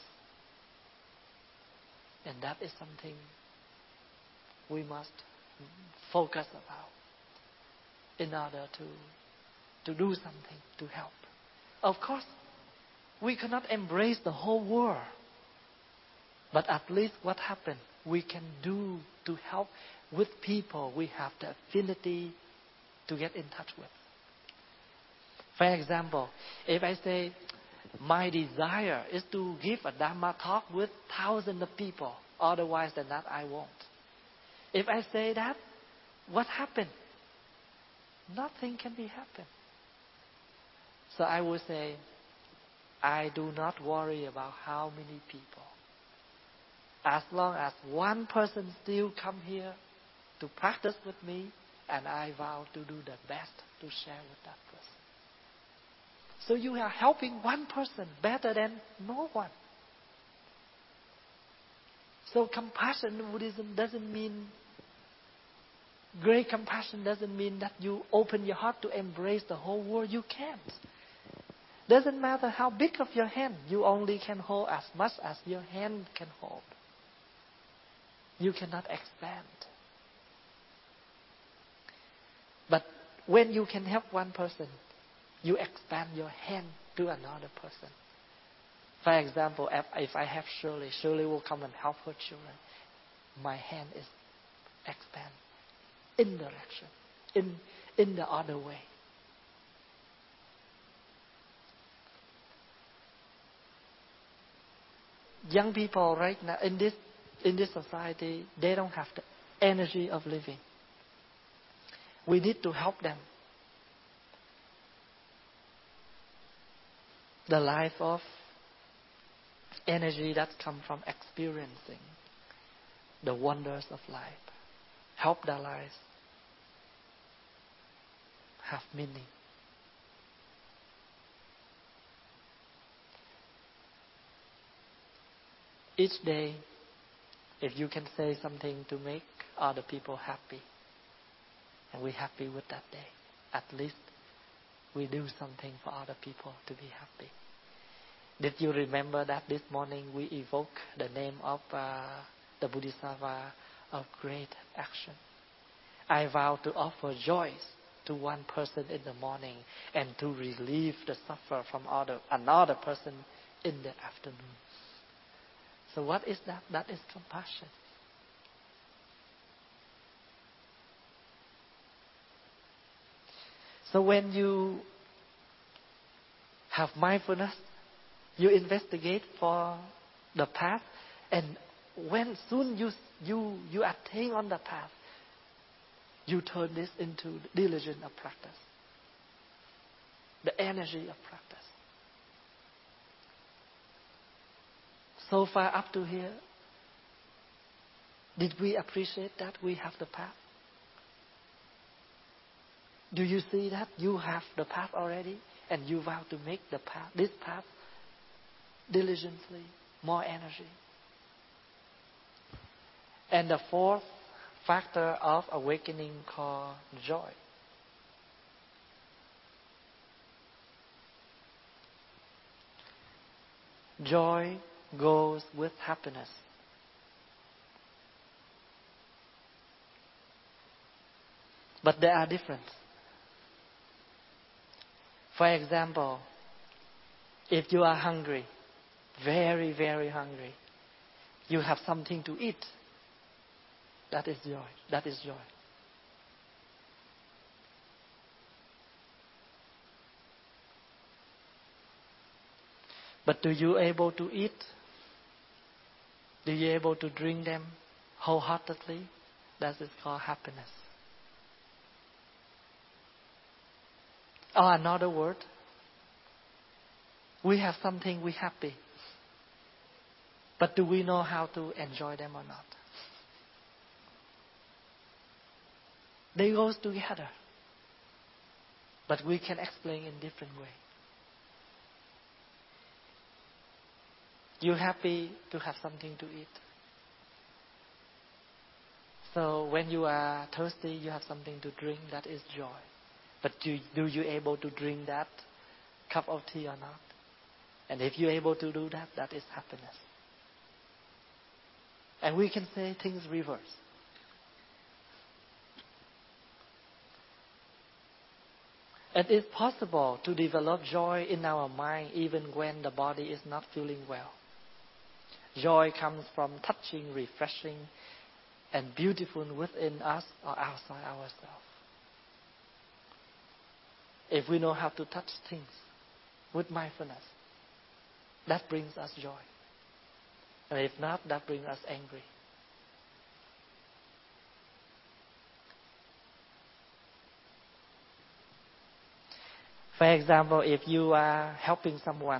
And that is something we must focus about in order to, to do something to help. Of course, we cannot embrace the whole world. But at least what happened, we can do to help with people we have the affinity to get in touch with. For example, if I say, my desire is to give a Dharma talk with thousands of people, otherwise than that I won't. If I say that, what happened? Nothing can be happened. So I will say, I do not worry about how many people. As long as one person still come here to practice with me, and I vow to do the best to share with that person. So you are helping one person better than no one. So compassion in Buddhism doesn't mean, great compassion doesn't mean that you open your heart to embrace the whole world. You can't. Doesn't matter how big of your hand, you only can hold as much as your hand can hold. You cannot expand. But when you can help one person, you expand your hand to another person. For example, if, if I have Shirley, Shirley will come and help her children. My hand is expand in direction, in in the other way. Young people right now in this in this society, they don't have the energy of living. We need to help them. The life of energy that comes from experiencing the wonders of life. Help their lives have meaning. Each day, if you can say something to make other people happy, and we're happy with that day, at least we do something for other people to be happy. Did you remember that this morning we evoke the name of uh, the Bodhisattva of great action? I vow to offer joy to one person in the morning and to relieve the suffer from other, another person in the afternoon. So what is that? That is compassion. So when you have mindfulness, you investigate for the path, and when soon you you you attain on the path, you turn this into diligence of practice, the energy of practice. So far up to here, did we appreciate that we have the path? Do you see that you have the path already, and you vow to make the path, this path, diligently, more energy? And the fourth factor of awakening called joy. Joy goes with happiness. But there are differences. For example, if you are hungry, very, very hungry, you have something to eat, that is joy. That is joy. But do you able to eat? Do you able to drink them wholeheartedly? That is called happiness. Or another word, we have something we happy. But do we know how to enjoy them or not? They go together. But we can explain in different way. You're happy to have something to eat. So when you are thirsty, you have something to drink, that is joy. But do, do you able to drink that cup of tea or not? And if you're able to do that, that is happiness. And we can say things reverse. It is possible to develop joy in our mind even when the body is not feeling well. Joy comes from touching, refreshing, and beautiful within us or outside ourselves. If we know how to touch things with mindfulness, that brings us joy. And if not, that brings us angry. For example, if you are helping someone,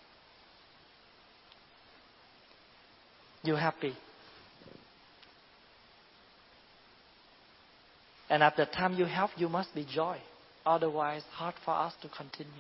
you're happy. And at the time you help, you must be joy. Otherwise, hard for us to continue.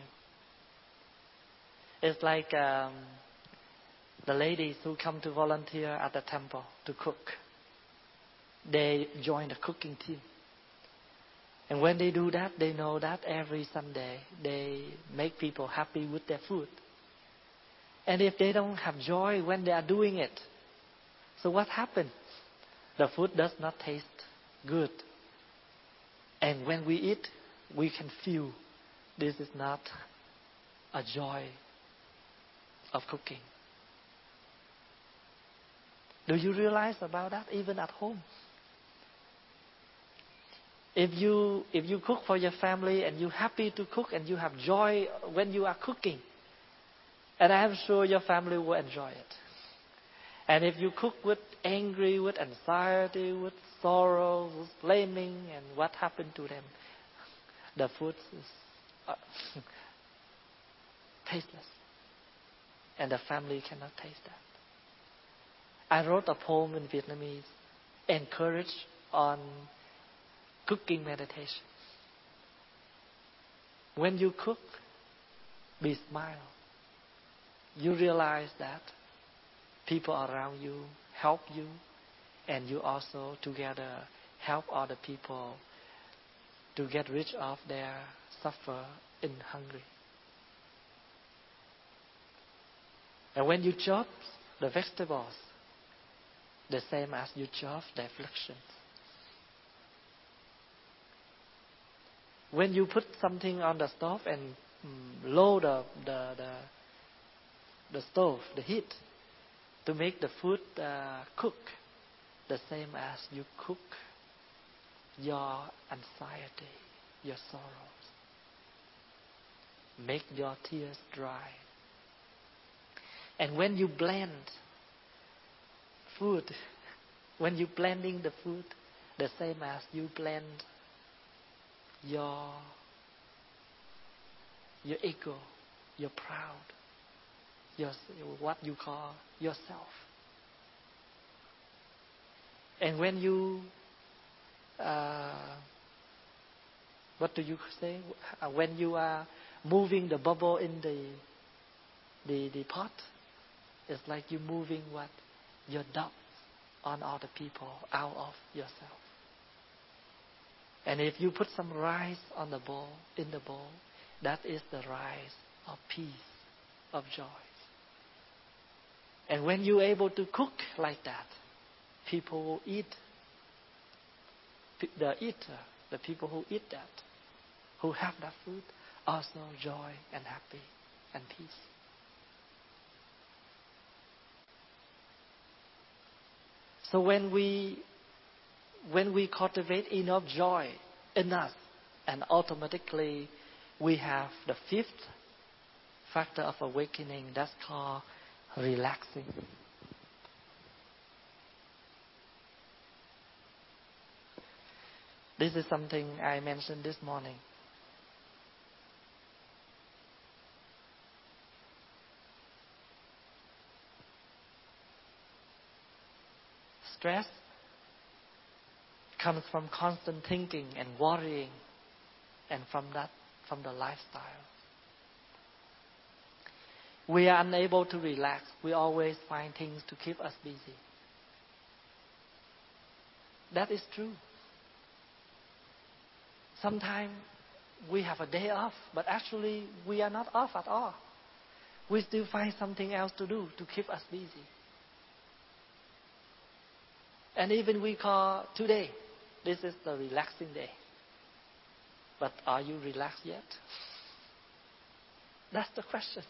It's like um, the ladies who come to volunteer at the temple to cook. They join the cooking team. And when they do that, they know that every Sunday they make people happy with their food. And if they don't have joy when they are doing it, so what happens? The food does not taste good. And when we eat, we can feel this is not a joy of cooking. Do you realize about that even at home? If you if you cook for your family and you're happy to cook and you have joy when you are cooking, and I am sure your family will enjoy it. And if you cook with angry, with anxiety, with sorrow, with blaming, and what happened to them, the food is uh, tasteless. And the family cannot taste that. I wrote a poem in Vietnamese, encourage on cooking meditation. When you cook, be smile. You realize that people around you help you, and you also together help other people to get rid of their suffer in hungry. And when you chop the vegetables, the same as you chop the afflictions. When you put something on the stove and mm, lower the, the the the stove, the heat, to make the food uh, cook, the same as you cook your anxiety, your sorrows. Make your tears dry. And when you blend food, when you blending the food, the same as you blend your your ego, your proud, your what you call yourself. And when you uh, what do you say? When you are moving the bubble in the the the pot, it's like you moving what your doubts on other people out of yourself. And if you put some rice on the bowl, in the bowl, that is the rice of peace, of joy. And when you're able to cook like that, people will eat. The eater, the people who eat that, who have that food, also joy and happy and peace. So when we when we cultivate enough joy in us, and automatically we have the fifth factor of awakening, that's called relaxing. This is something I mentioned this morning. Stress comes from constant thinking and worrying, and from that, from the lifestyle. We are unable to relax. We always find things to keep us busy. That is true. Sometimes we have a day off, but actually we are not off at all. We still find something else to do to keep us busy. And even we call today, this is the relaxing day. But are you relaxed yet? That's the question.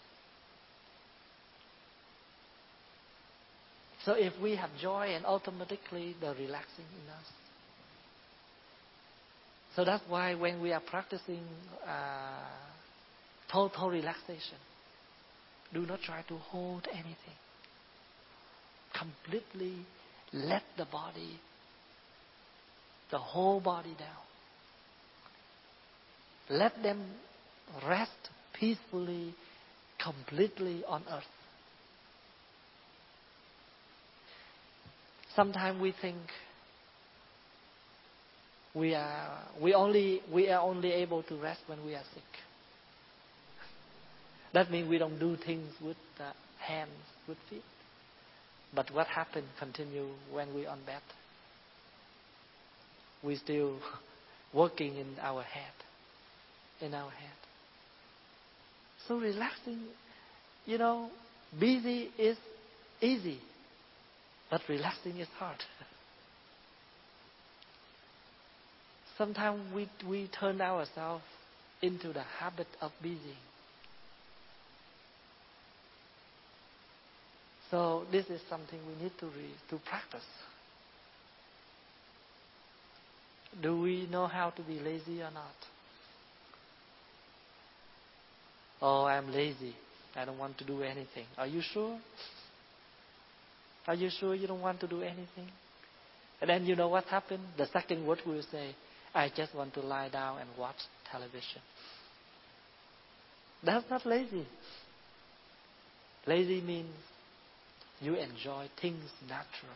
So if we have joy, and automatically the relaxing in us. So that's why when we are practicing uh, total relaxation, do not try to hold anything. Completely let the body, the whole body down. Let them rest peacefully, completely on earth. Sometimes we think we are we only we are only able to rest when we are sick. That means we don't do things with the hands, with feet. But what happens continue when we on bed? We still working in our head, in our head. So relaxing, you know, busy is easy, but relaxing is hard. Sometimes we we turn ourselves into the habit of busy. So this is something we need to re, to practice. Do we know how to be lazy or not? Oh, I'm lazy. I don't want to do anything. Are you sure? Are you sure you don't want to do anything? And then you know what happened? The second word we will say, I just want to lie down and watch television. That's not lazy. Lazy means you enjoy things natural.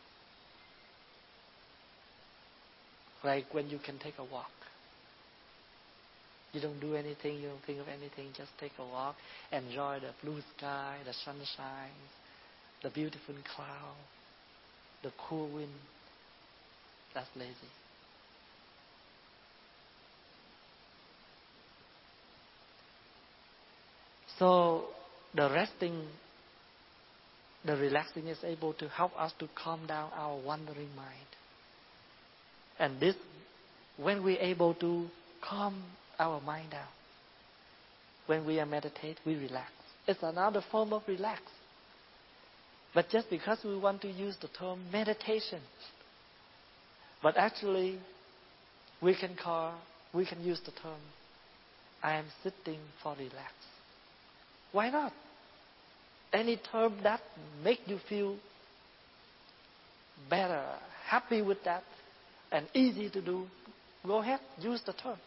Like when you can take a walk. You don't do anything, you don't think of anything, just take a walk, enjoy the blue sky, the sunshine, the beautiful cloud, the cool wind. That's lazy. So the resting, the relaxing is able to help us to calm down our wandering mind. And this, when we're able to calm our mind down, when we are meditate, we relax. It's another form of relax. But just because we want to use the term meditation, but actually we can call, we can use the term, I am sitting for relax. Why not? Any term that make you feel better, happy with that, and easy to do, go ahead, use the term.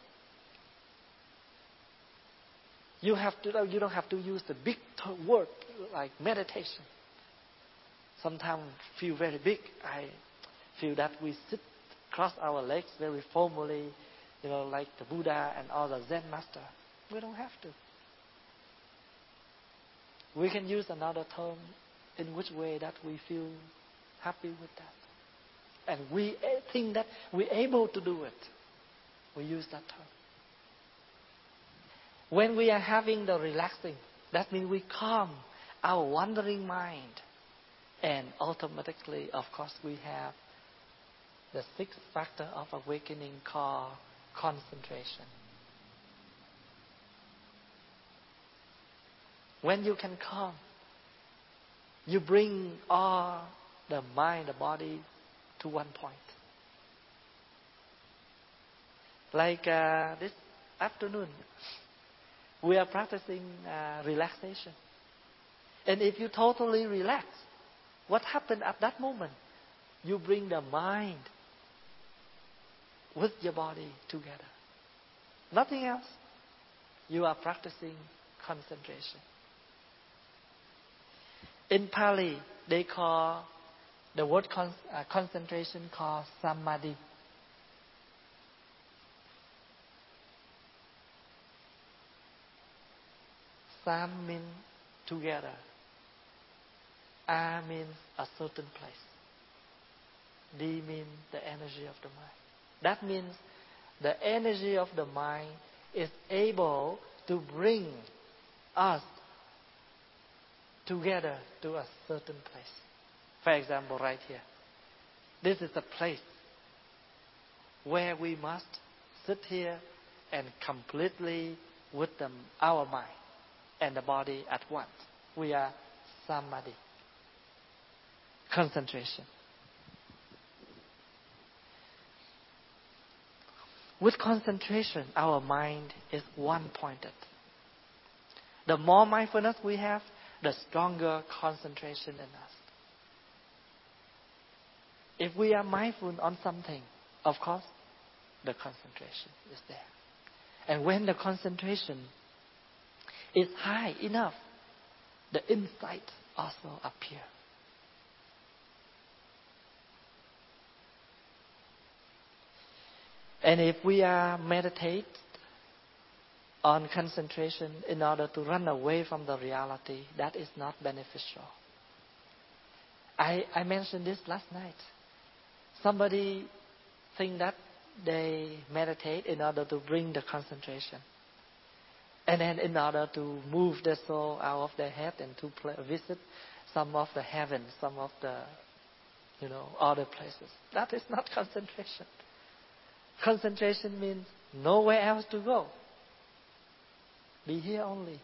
You have to. You don't have to use the big word like meditation. Sometimes feel very big. I feel that we sit, cross our legs very formally, you know, like the Buddha and all the Zen master. We don't have to. We can use another term in which way that we feel happy with that. And we think that we're able to do it. We use that term. When we are having the relaxing, that means we calm our wandering mind. And automatically, of course, we have the sixth factor of awakening called concentration. When you can calm, you bring all the mind, the body to one point. Like uh, this afternoon, we are practicing uh, relaxation. And if you totally relax, what happened at that moment? You bring the mind with your body together. Nothing else. You are practicing concentration. In Pali, they call the word con- uh, concentration called samadhi. Sam means together. A means a certain place. D means the energy of the mind. That means the energy of the mind is able to bring us together to a certain place. For example, right here. This is the place where we must sit here and completely with the, our mind and the body at once. We are samadhi. Concentration. With concentration, our mind is one-pointed. The more mindfulness we have, the stronger concentration in us. If we are mindful on something, of course, the concentration is there. And when the concentration is high enough, the insight also appears. And if we are meditate on concentration in order to run away from the reality, that is not beneficial. I, I mentioned this last night. Somebody think that they meditate in order to bring the concentration. And then in order to move the soul out of their head and to play, visit some of the heavens, some of the, you know, other places. That is not concentration. Concentration means nowhere else to go. Be here only.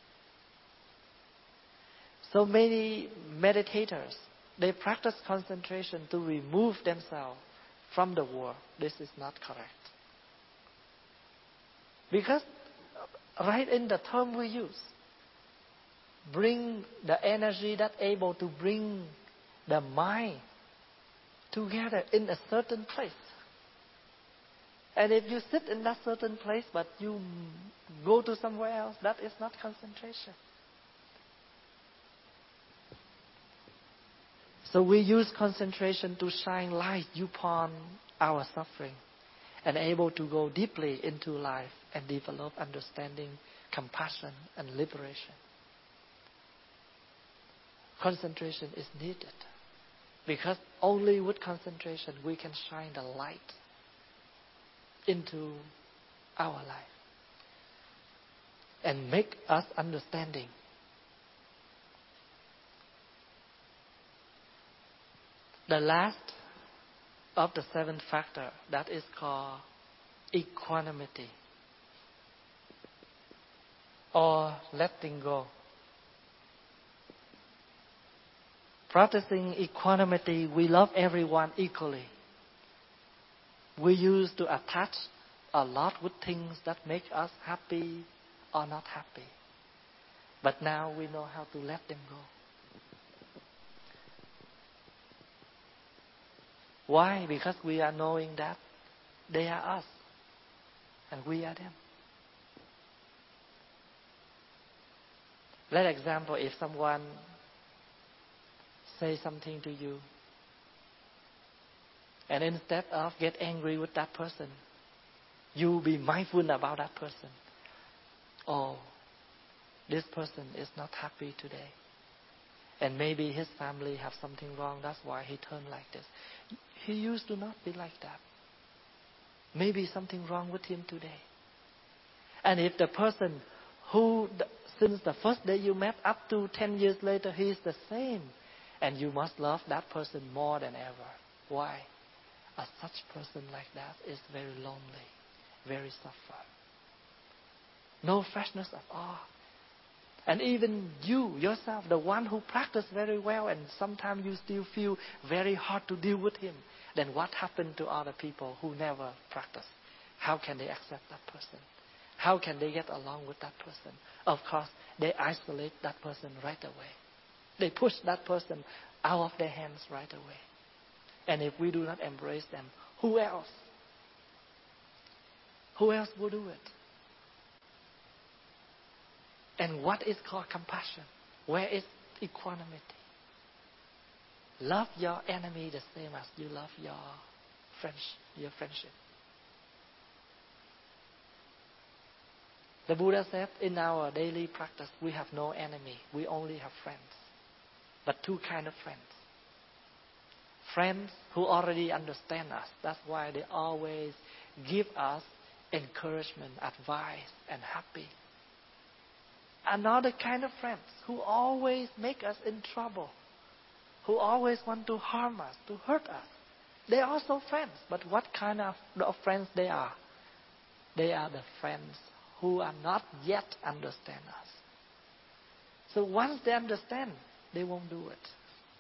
So many meditators, they practice concentration to remove themselves from the world. This is not correct. Because right in the term we use, bring the energy that's able to bring the mind together in a certain place. And if you sit in that certain place, but you go to somewhere else, that is not concentration. So we use concentration to shine light upon our suffering and able to go deeply into life and develop understanding, compassion, and liberation. Concentration is needed because only with concentration we can shine the light into our life and make us understanding. The last of the seven factor, that is called equanimity or letting go. Practicing equanimity, we love everyone equally. We used to attach a lot with things that make us happy or not happy. But now we know how to let them go. Why? Because we are knowing that they are us and we are them. Let example, if someone say something to you, and instead of get angry with that person, you be mindful about that person. Oh, this person is not happy today. And maybe his family have something wrong. That's why he turned like this. He used to not be like that. Maybe something wrong with him today. And if the person who, since the first day you met up to ten years later, he is the same. And you must love that person more than ever. Why? A such person like that is very lonely, very suffer. No freshness at all. And even you yourself, the one who practice very well, and sometimes you still feel very hard to deal with him, then what happened to other people who never practice? How can they accept that person? How can they get along with that person? Of course, they isolate that person right away. They push that person out of their hands right away. And if we do not embrace them, who else? Who else will do it? And what is called compassion? Where is equanimity? Love your enemy the same as you love your friends, your friendship. The Buddha said, in our daily practice, we have no enemy. We only have friends. But two kind of friends. Friends who already understand us. That's why they always give us encouragement, advice, and happy. Another kind of friends who always make us in trouble, who always want to harm us, to hurt us. They are also friends, but what kind of, of friends they are? They are the friends who are not yet understand us. So once they understand, they won't do it.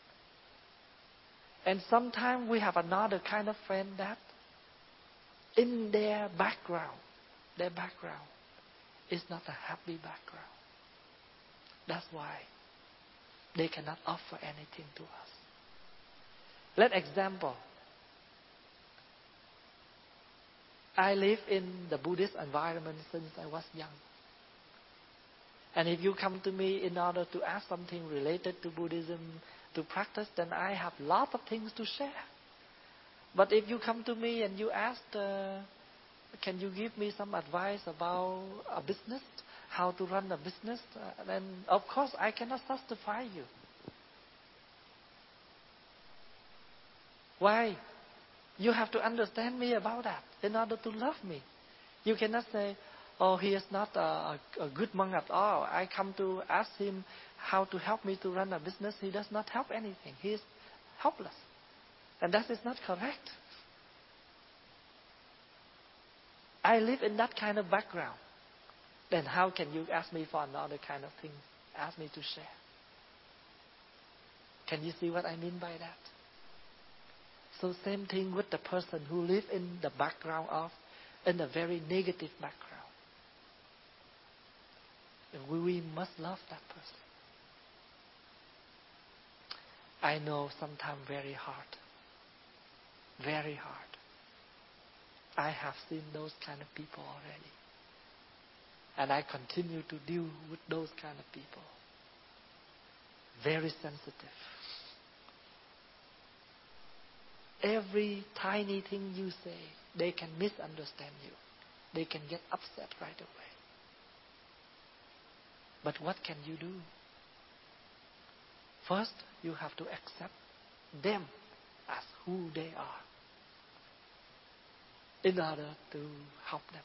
And sometimes we have another kind of friend that in their background, their background is not a happy background. That's why they cannot offer anything to us. Let example. I live in the Buddhist environment since I was young. And if you come to me in order to ask something related to Buddhism, to practice, then I have lots of things to share. But if you come to me and you ask, uh, can you give me some advice about a business, how to run a business, uh, then of course I cannot justify you. Why? You have to understand me about that in order to love me. You cannot say, oh, he is not a, a good monk at all. I come to ask him how to help me to run a business. He does not help anything. He is helpless. And that is not correct. I live in that kind of background. Then how can you ask me for another kind of thing? Ask me to share. Can you see what I mean by that? So same thing with the person who live in the background of, in a very negative background. We, we must love that person. I know sometimes very hard. Very hard. I have seen those kind of people already. And I continue to deal with those kind of people. Very sensitive. Every tiny thing you say, they can misunderstand you. They can get upset right away. But what can you do? First, you have to accept them as who they are in order to help them.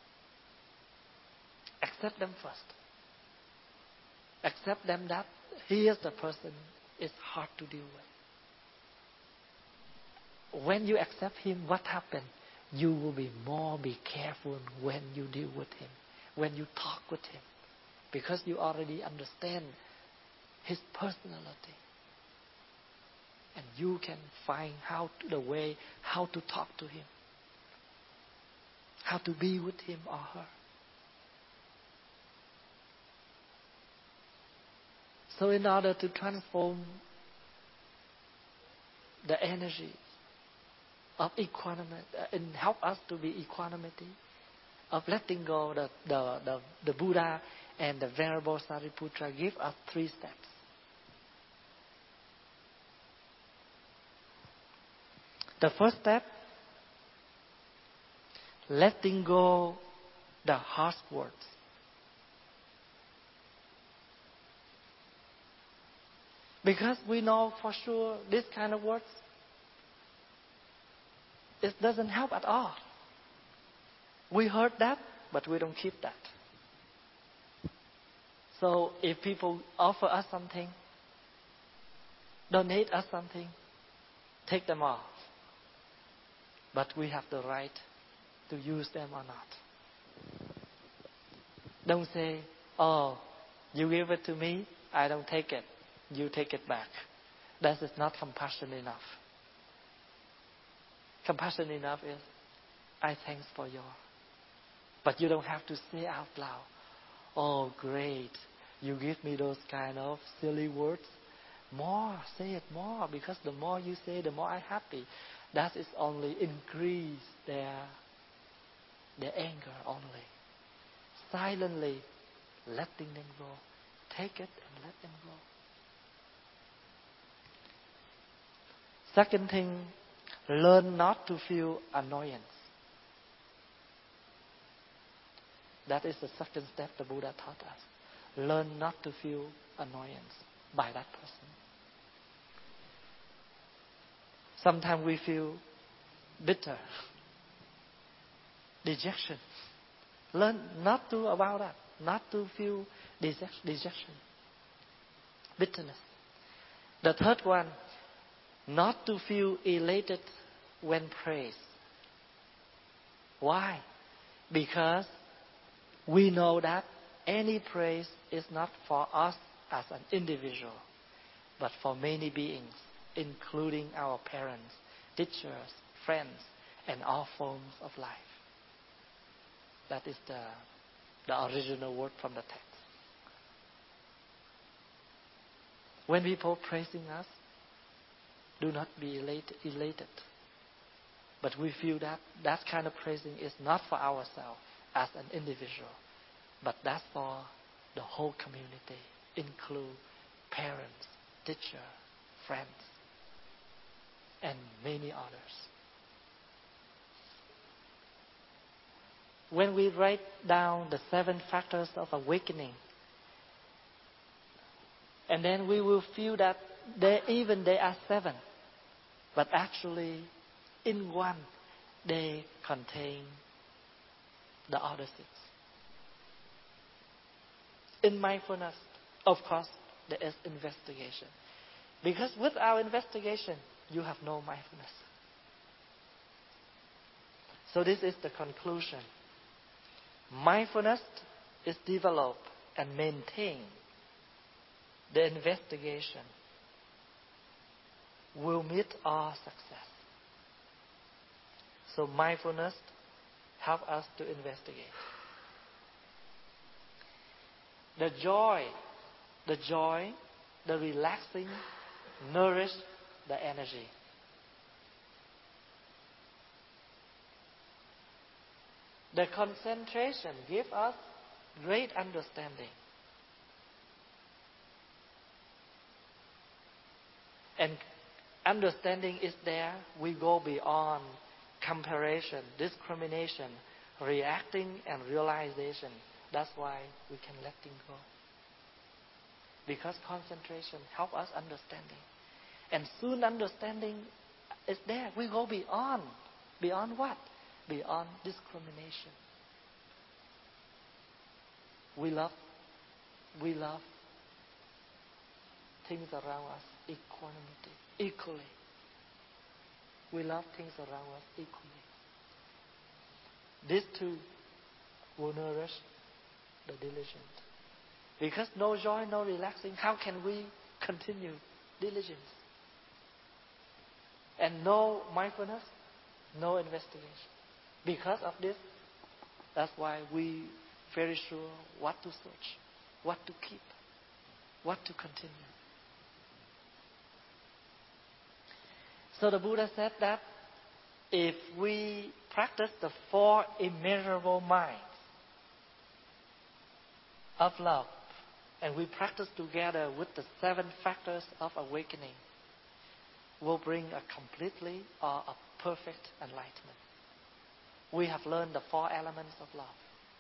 Accept them first. Accept them that he is the person is hard to deal with. When you accept him, what happens? You will be more be careful when you deal with him, when you talk with him, because you already understand his personality. And you can find how to, the way how to talk to him, how to be with him or her. So in order to transform the energy of equanimity, and help us to be equanimity, of letting go, the, the, the, the Buddha and the Venerable Sariputra give us three steps. The first step, letting go the harsh words. Because we know for sure this kind of words, it doesn't help at all. We heard that, but we don't keep that. So if people offer us something, donate us something, take them off. But we have the right to use them or not. Don't say, oh, you give it to me, I don't take it. You take it back. That is not compassion enough. Compassion enough is, I thanks for your. But you don't have to say out loud, oh, great, you give me those kind of silly words. More, say it more, because the more you say, the more I'm happy. That is only increase their, their anger only. Silently letting them go. Take it and let them go. Second thing, learn not to feel annoyance. That is the second step the Buddha taught us. Learn not to feel annoyance by that person. Sometimes we feel bitter, dejection. Learn not to about that, not to feel dejection, bitterness. The third one, not to feel elated when praised. Why? Because we know that any praise is not for us as an individual, but for many beings, including our parents, teachers, friends, and all forms of life. That is the, the original word from the text. When people praising us, do not be elated, elated. But we feel that that kind of praising is not for ourselves as an individual, but that's for the whole community, include parents, teacher, friends, and many others. When we write down the seven factors of awakening, and then we will feel that they, even they are seven, but actually in one they contain the other six. In mindfulness, of course, there is investigation. Because without investigation, you have no mindfulness. So this is the conclusion. Mindfulness is developed and maintained. The investigation will meet our success. So mindfulness helps us to investigate. The joy, the joy, the relaxing, nourish the energy. The concentration gives us great understanding. And understanding is there, we go beyond comparison, discrimination, reacting and realization. That's why we can let things go. Because concentration helps us understanding. And soon understanding is there. We go beyond. Beyond what? Beyond discrimination. We love, we love things around us equanimity, equally. We love things around us equally. These two will nourish the diligence. Because no joy, no relaxing, how can we continue diligence? And no mindfulness, no investigation. Because of this, that's why we very sure what to search, what to keep, what to continue. So the Buddha said that if we practice the four immeasurable minds of love, and we practice together with the seven factors of awakening, will bring a completely or a perfect enlightenment. We have learned the four elements of love.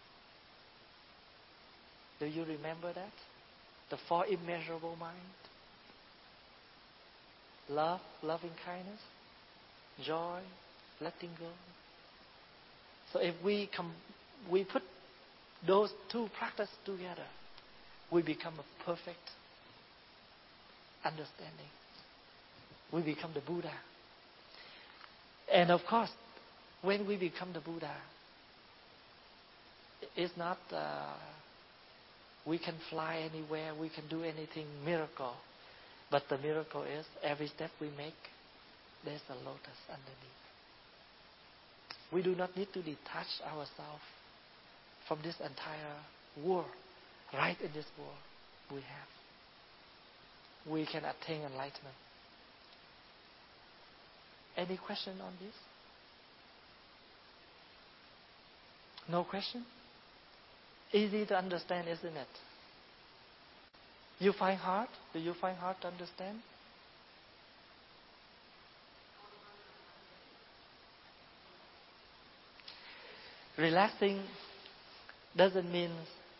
Do you remember that? The four immeasurable minds. Love, loving kindness, joy, letting go. So if we com- we put those two practices together, we become a perfect understanding. We become the Buddha. And of course, when we become the Buddha, it's not uh, we can fly anywhere, we can do anything miracle. But the miracle is every step we make, there's a lotus underneath. We do not need to detach ourselves from this entire world. Right in this world, we have. We can attain enlightenment. Any question on this? No question? Easy to understand, isn't it? You find hard? Do you find hard to understand? Relaxing doesn't mean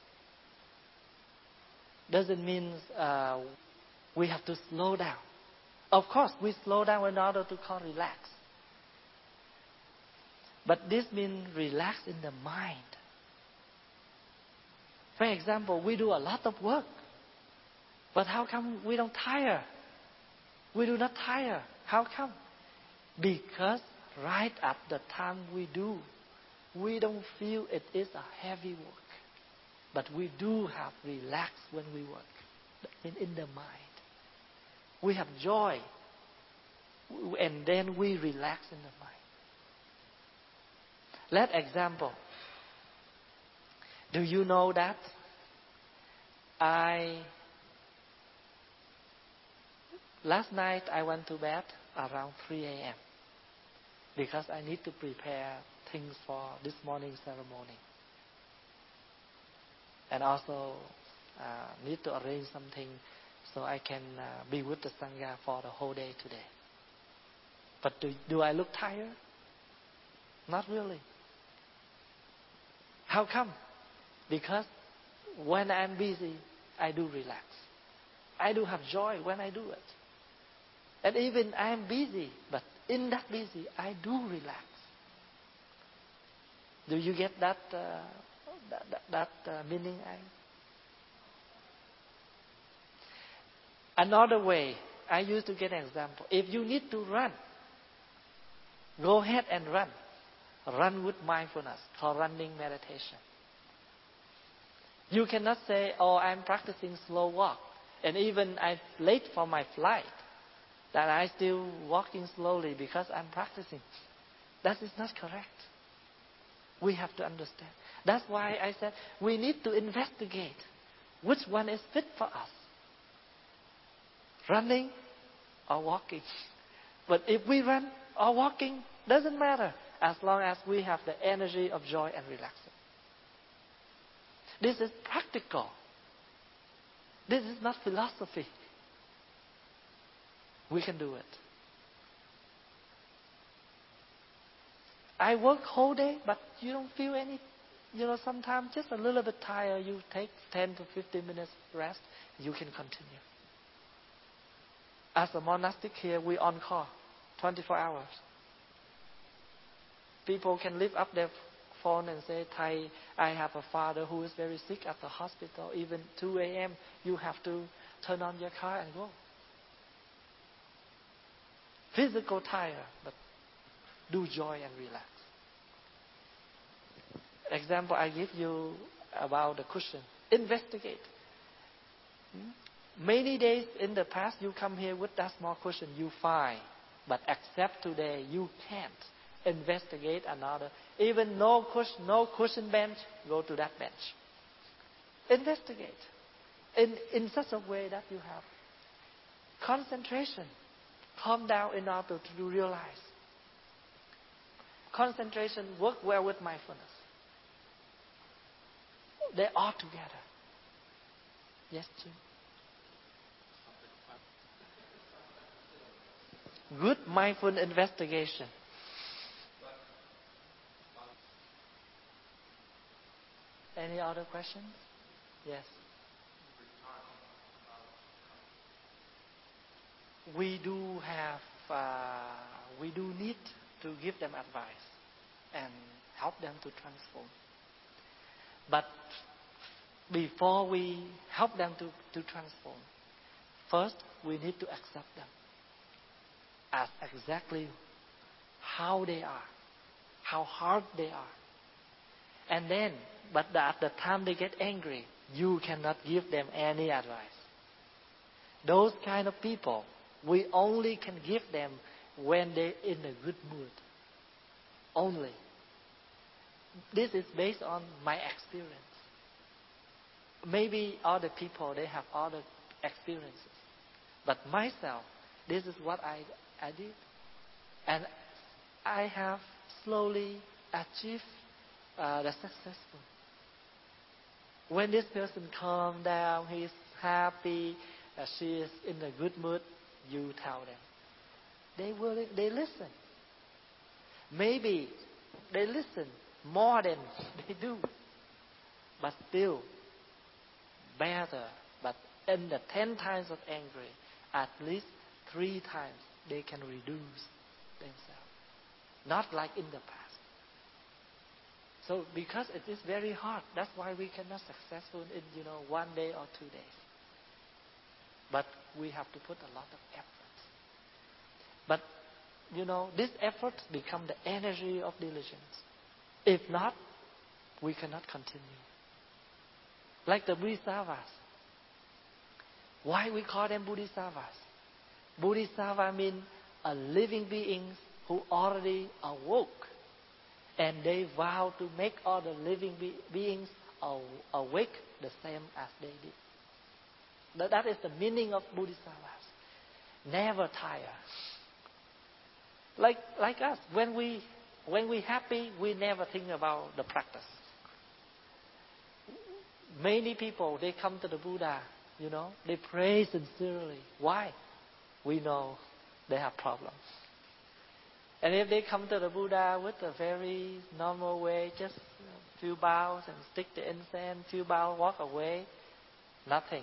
doesn't mean uh, we have to slow down. Of course, we slow down in order to call relax. But this means relax in the mind. For example, we do a lot of work. But how come we don't tire? We do not tire. How come? Because right at the time we do, we don't feel it is a heavy work. But we do have relax when we work. In, in the mind. We have joy. And then we relax in the mind. Let example. Do you know that I last night I went to bed around three a.m. because I need to prepare things for this morning ceremony. And also uh, need to arrange something so I can uh, be with the Sangha for the whole day today. But do, do I look tired? Not really. How come? Because when I'm busy, I do relax. I do have joy when I do it. And even I'm busy, but in that busy, I do relax. Do you get that uh, that, that, that uh, meaning? Another way, I used to get an example. If you need to run, go ahead and run. Run with mindfulness, called running meditation. You cannot say, oh, I'm practicing slow walk. And even I'm late for my flight, that I still walking slowly because I'm practicing. That is not correct. We have to understand. That's why I said we need to investigate which one is fit for us. Running or walking. But if we run or walking, doesn't matter as long as we have the energy of joy and relaxing. This is practical. This is not philosophy. We can do it. I work whole day, but you don't feel any, you know, sometimes just a little bit tired. You take ten to fifteen minutes rest, you can continue. As a monastic here, we on call twenty-four hours. People can lift up their phone and say, Thai, I have a father who is very sick at the hospital. Even two a.m., you have to turn on your car and go. Physical tired, but do joy and relax. Example I give you about the cushion. Investigate. Hmm? Many days in the past, you come here with that small cushion, you find. But except today, you can't. Investigate another. Even no cushion, no cushion bench, go to that bench. Investigate. In, in such a way that you have concentration. Calm down in order to realize. Concentration work well with mindfulness. They're all together. Yes, Jim? Good mindful investigation. Any other questions? Yes. We do have, uh, we do need to give them advice and help them to transform. But before we help them to, to transform, first we need to accept them. as exactly how they are, how hard they are. And then, but at the time they get angry, you cannot give them any advice. Those kind of people, we only can give them when they're in a good mood. Only. This is based on my experience. Maybe other people, they have other experiences. But myself, this is what I, I did. And I have slowly achieved uh, the successful. When this person calm down, he is happy, uh, she is in a good mood, you tell them. They will, they listen. Maybe they listen more than they do. But still, better. But in the ten times of angry, at least three times they can reduce themselves. Not like in the past. So because it is very hard, that's why we cannot successful in, you know, one day or two days. But we have to put a lot of effort. But, you know, this effort become the energy of diligence. If not, we cannot continue. Like the Bodhisattvas. Why we call them Bodhisattvas? Bodhisattva means a living beings who already awoke. And they vow to make all the living be- beings aw- awake the same as they did. That, that is the meaning of Bodhisattvas. Never tire. Like like us, when we when we happy, we never think about the practice. Many people, they come to the Buddha, you know, they pray sincerely. Why? We know they have problems. And if they come to the Buddha with a very normal way, just a few bows and stick the incense, few bows, walk away, nothing.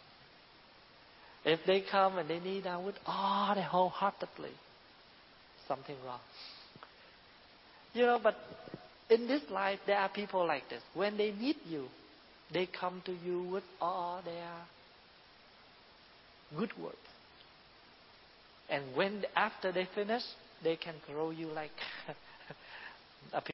If they come and they kneel down with all their wholeheartedly, something wrong. You know, but in this life, there are people like this. When they need you, they come to you with all their good words. And when after they finish, they can throw you like a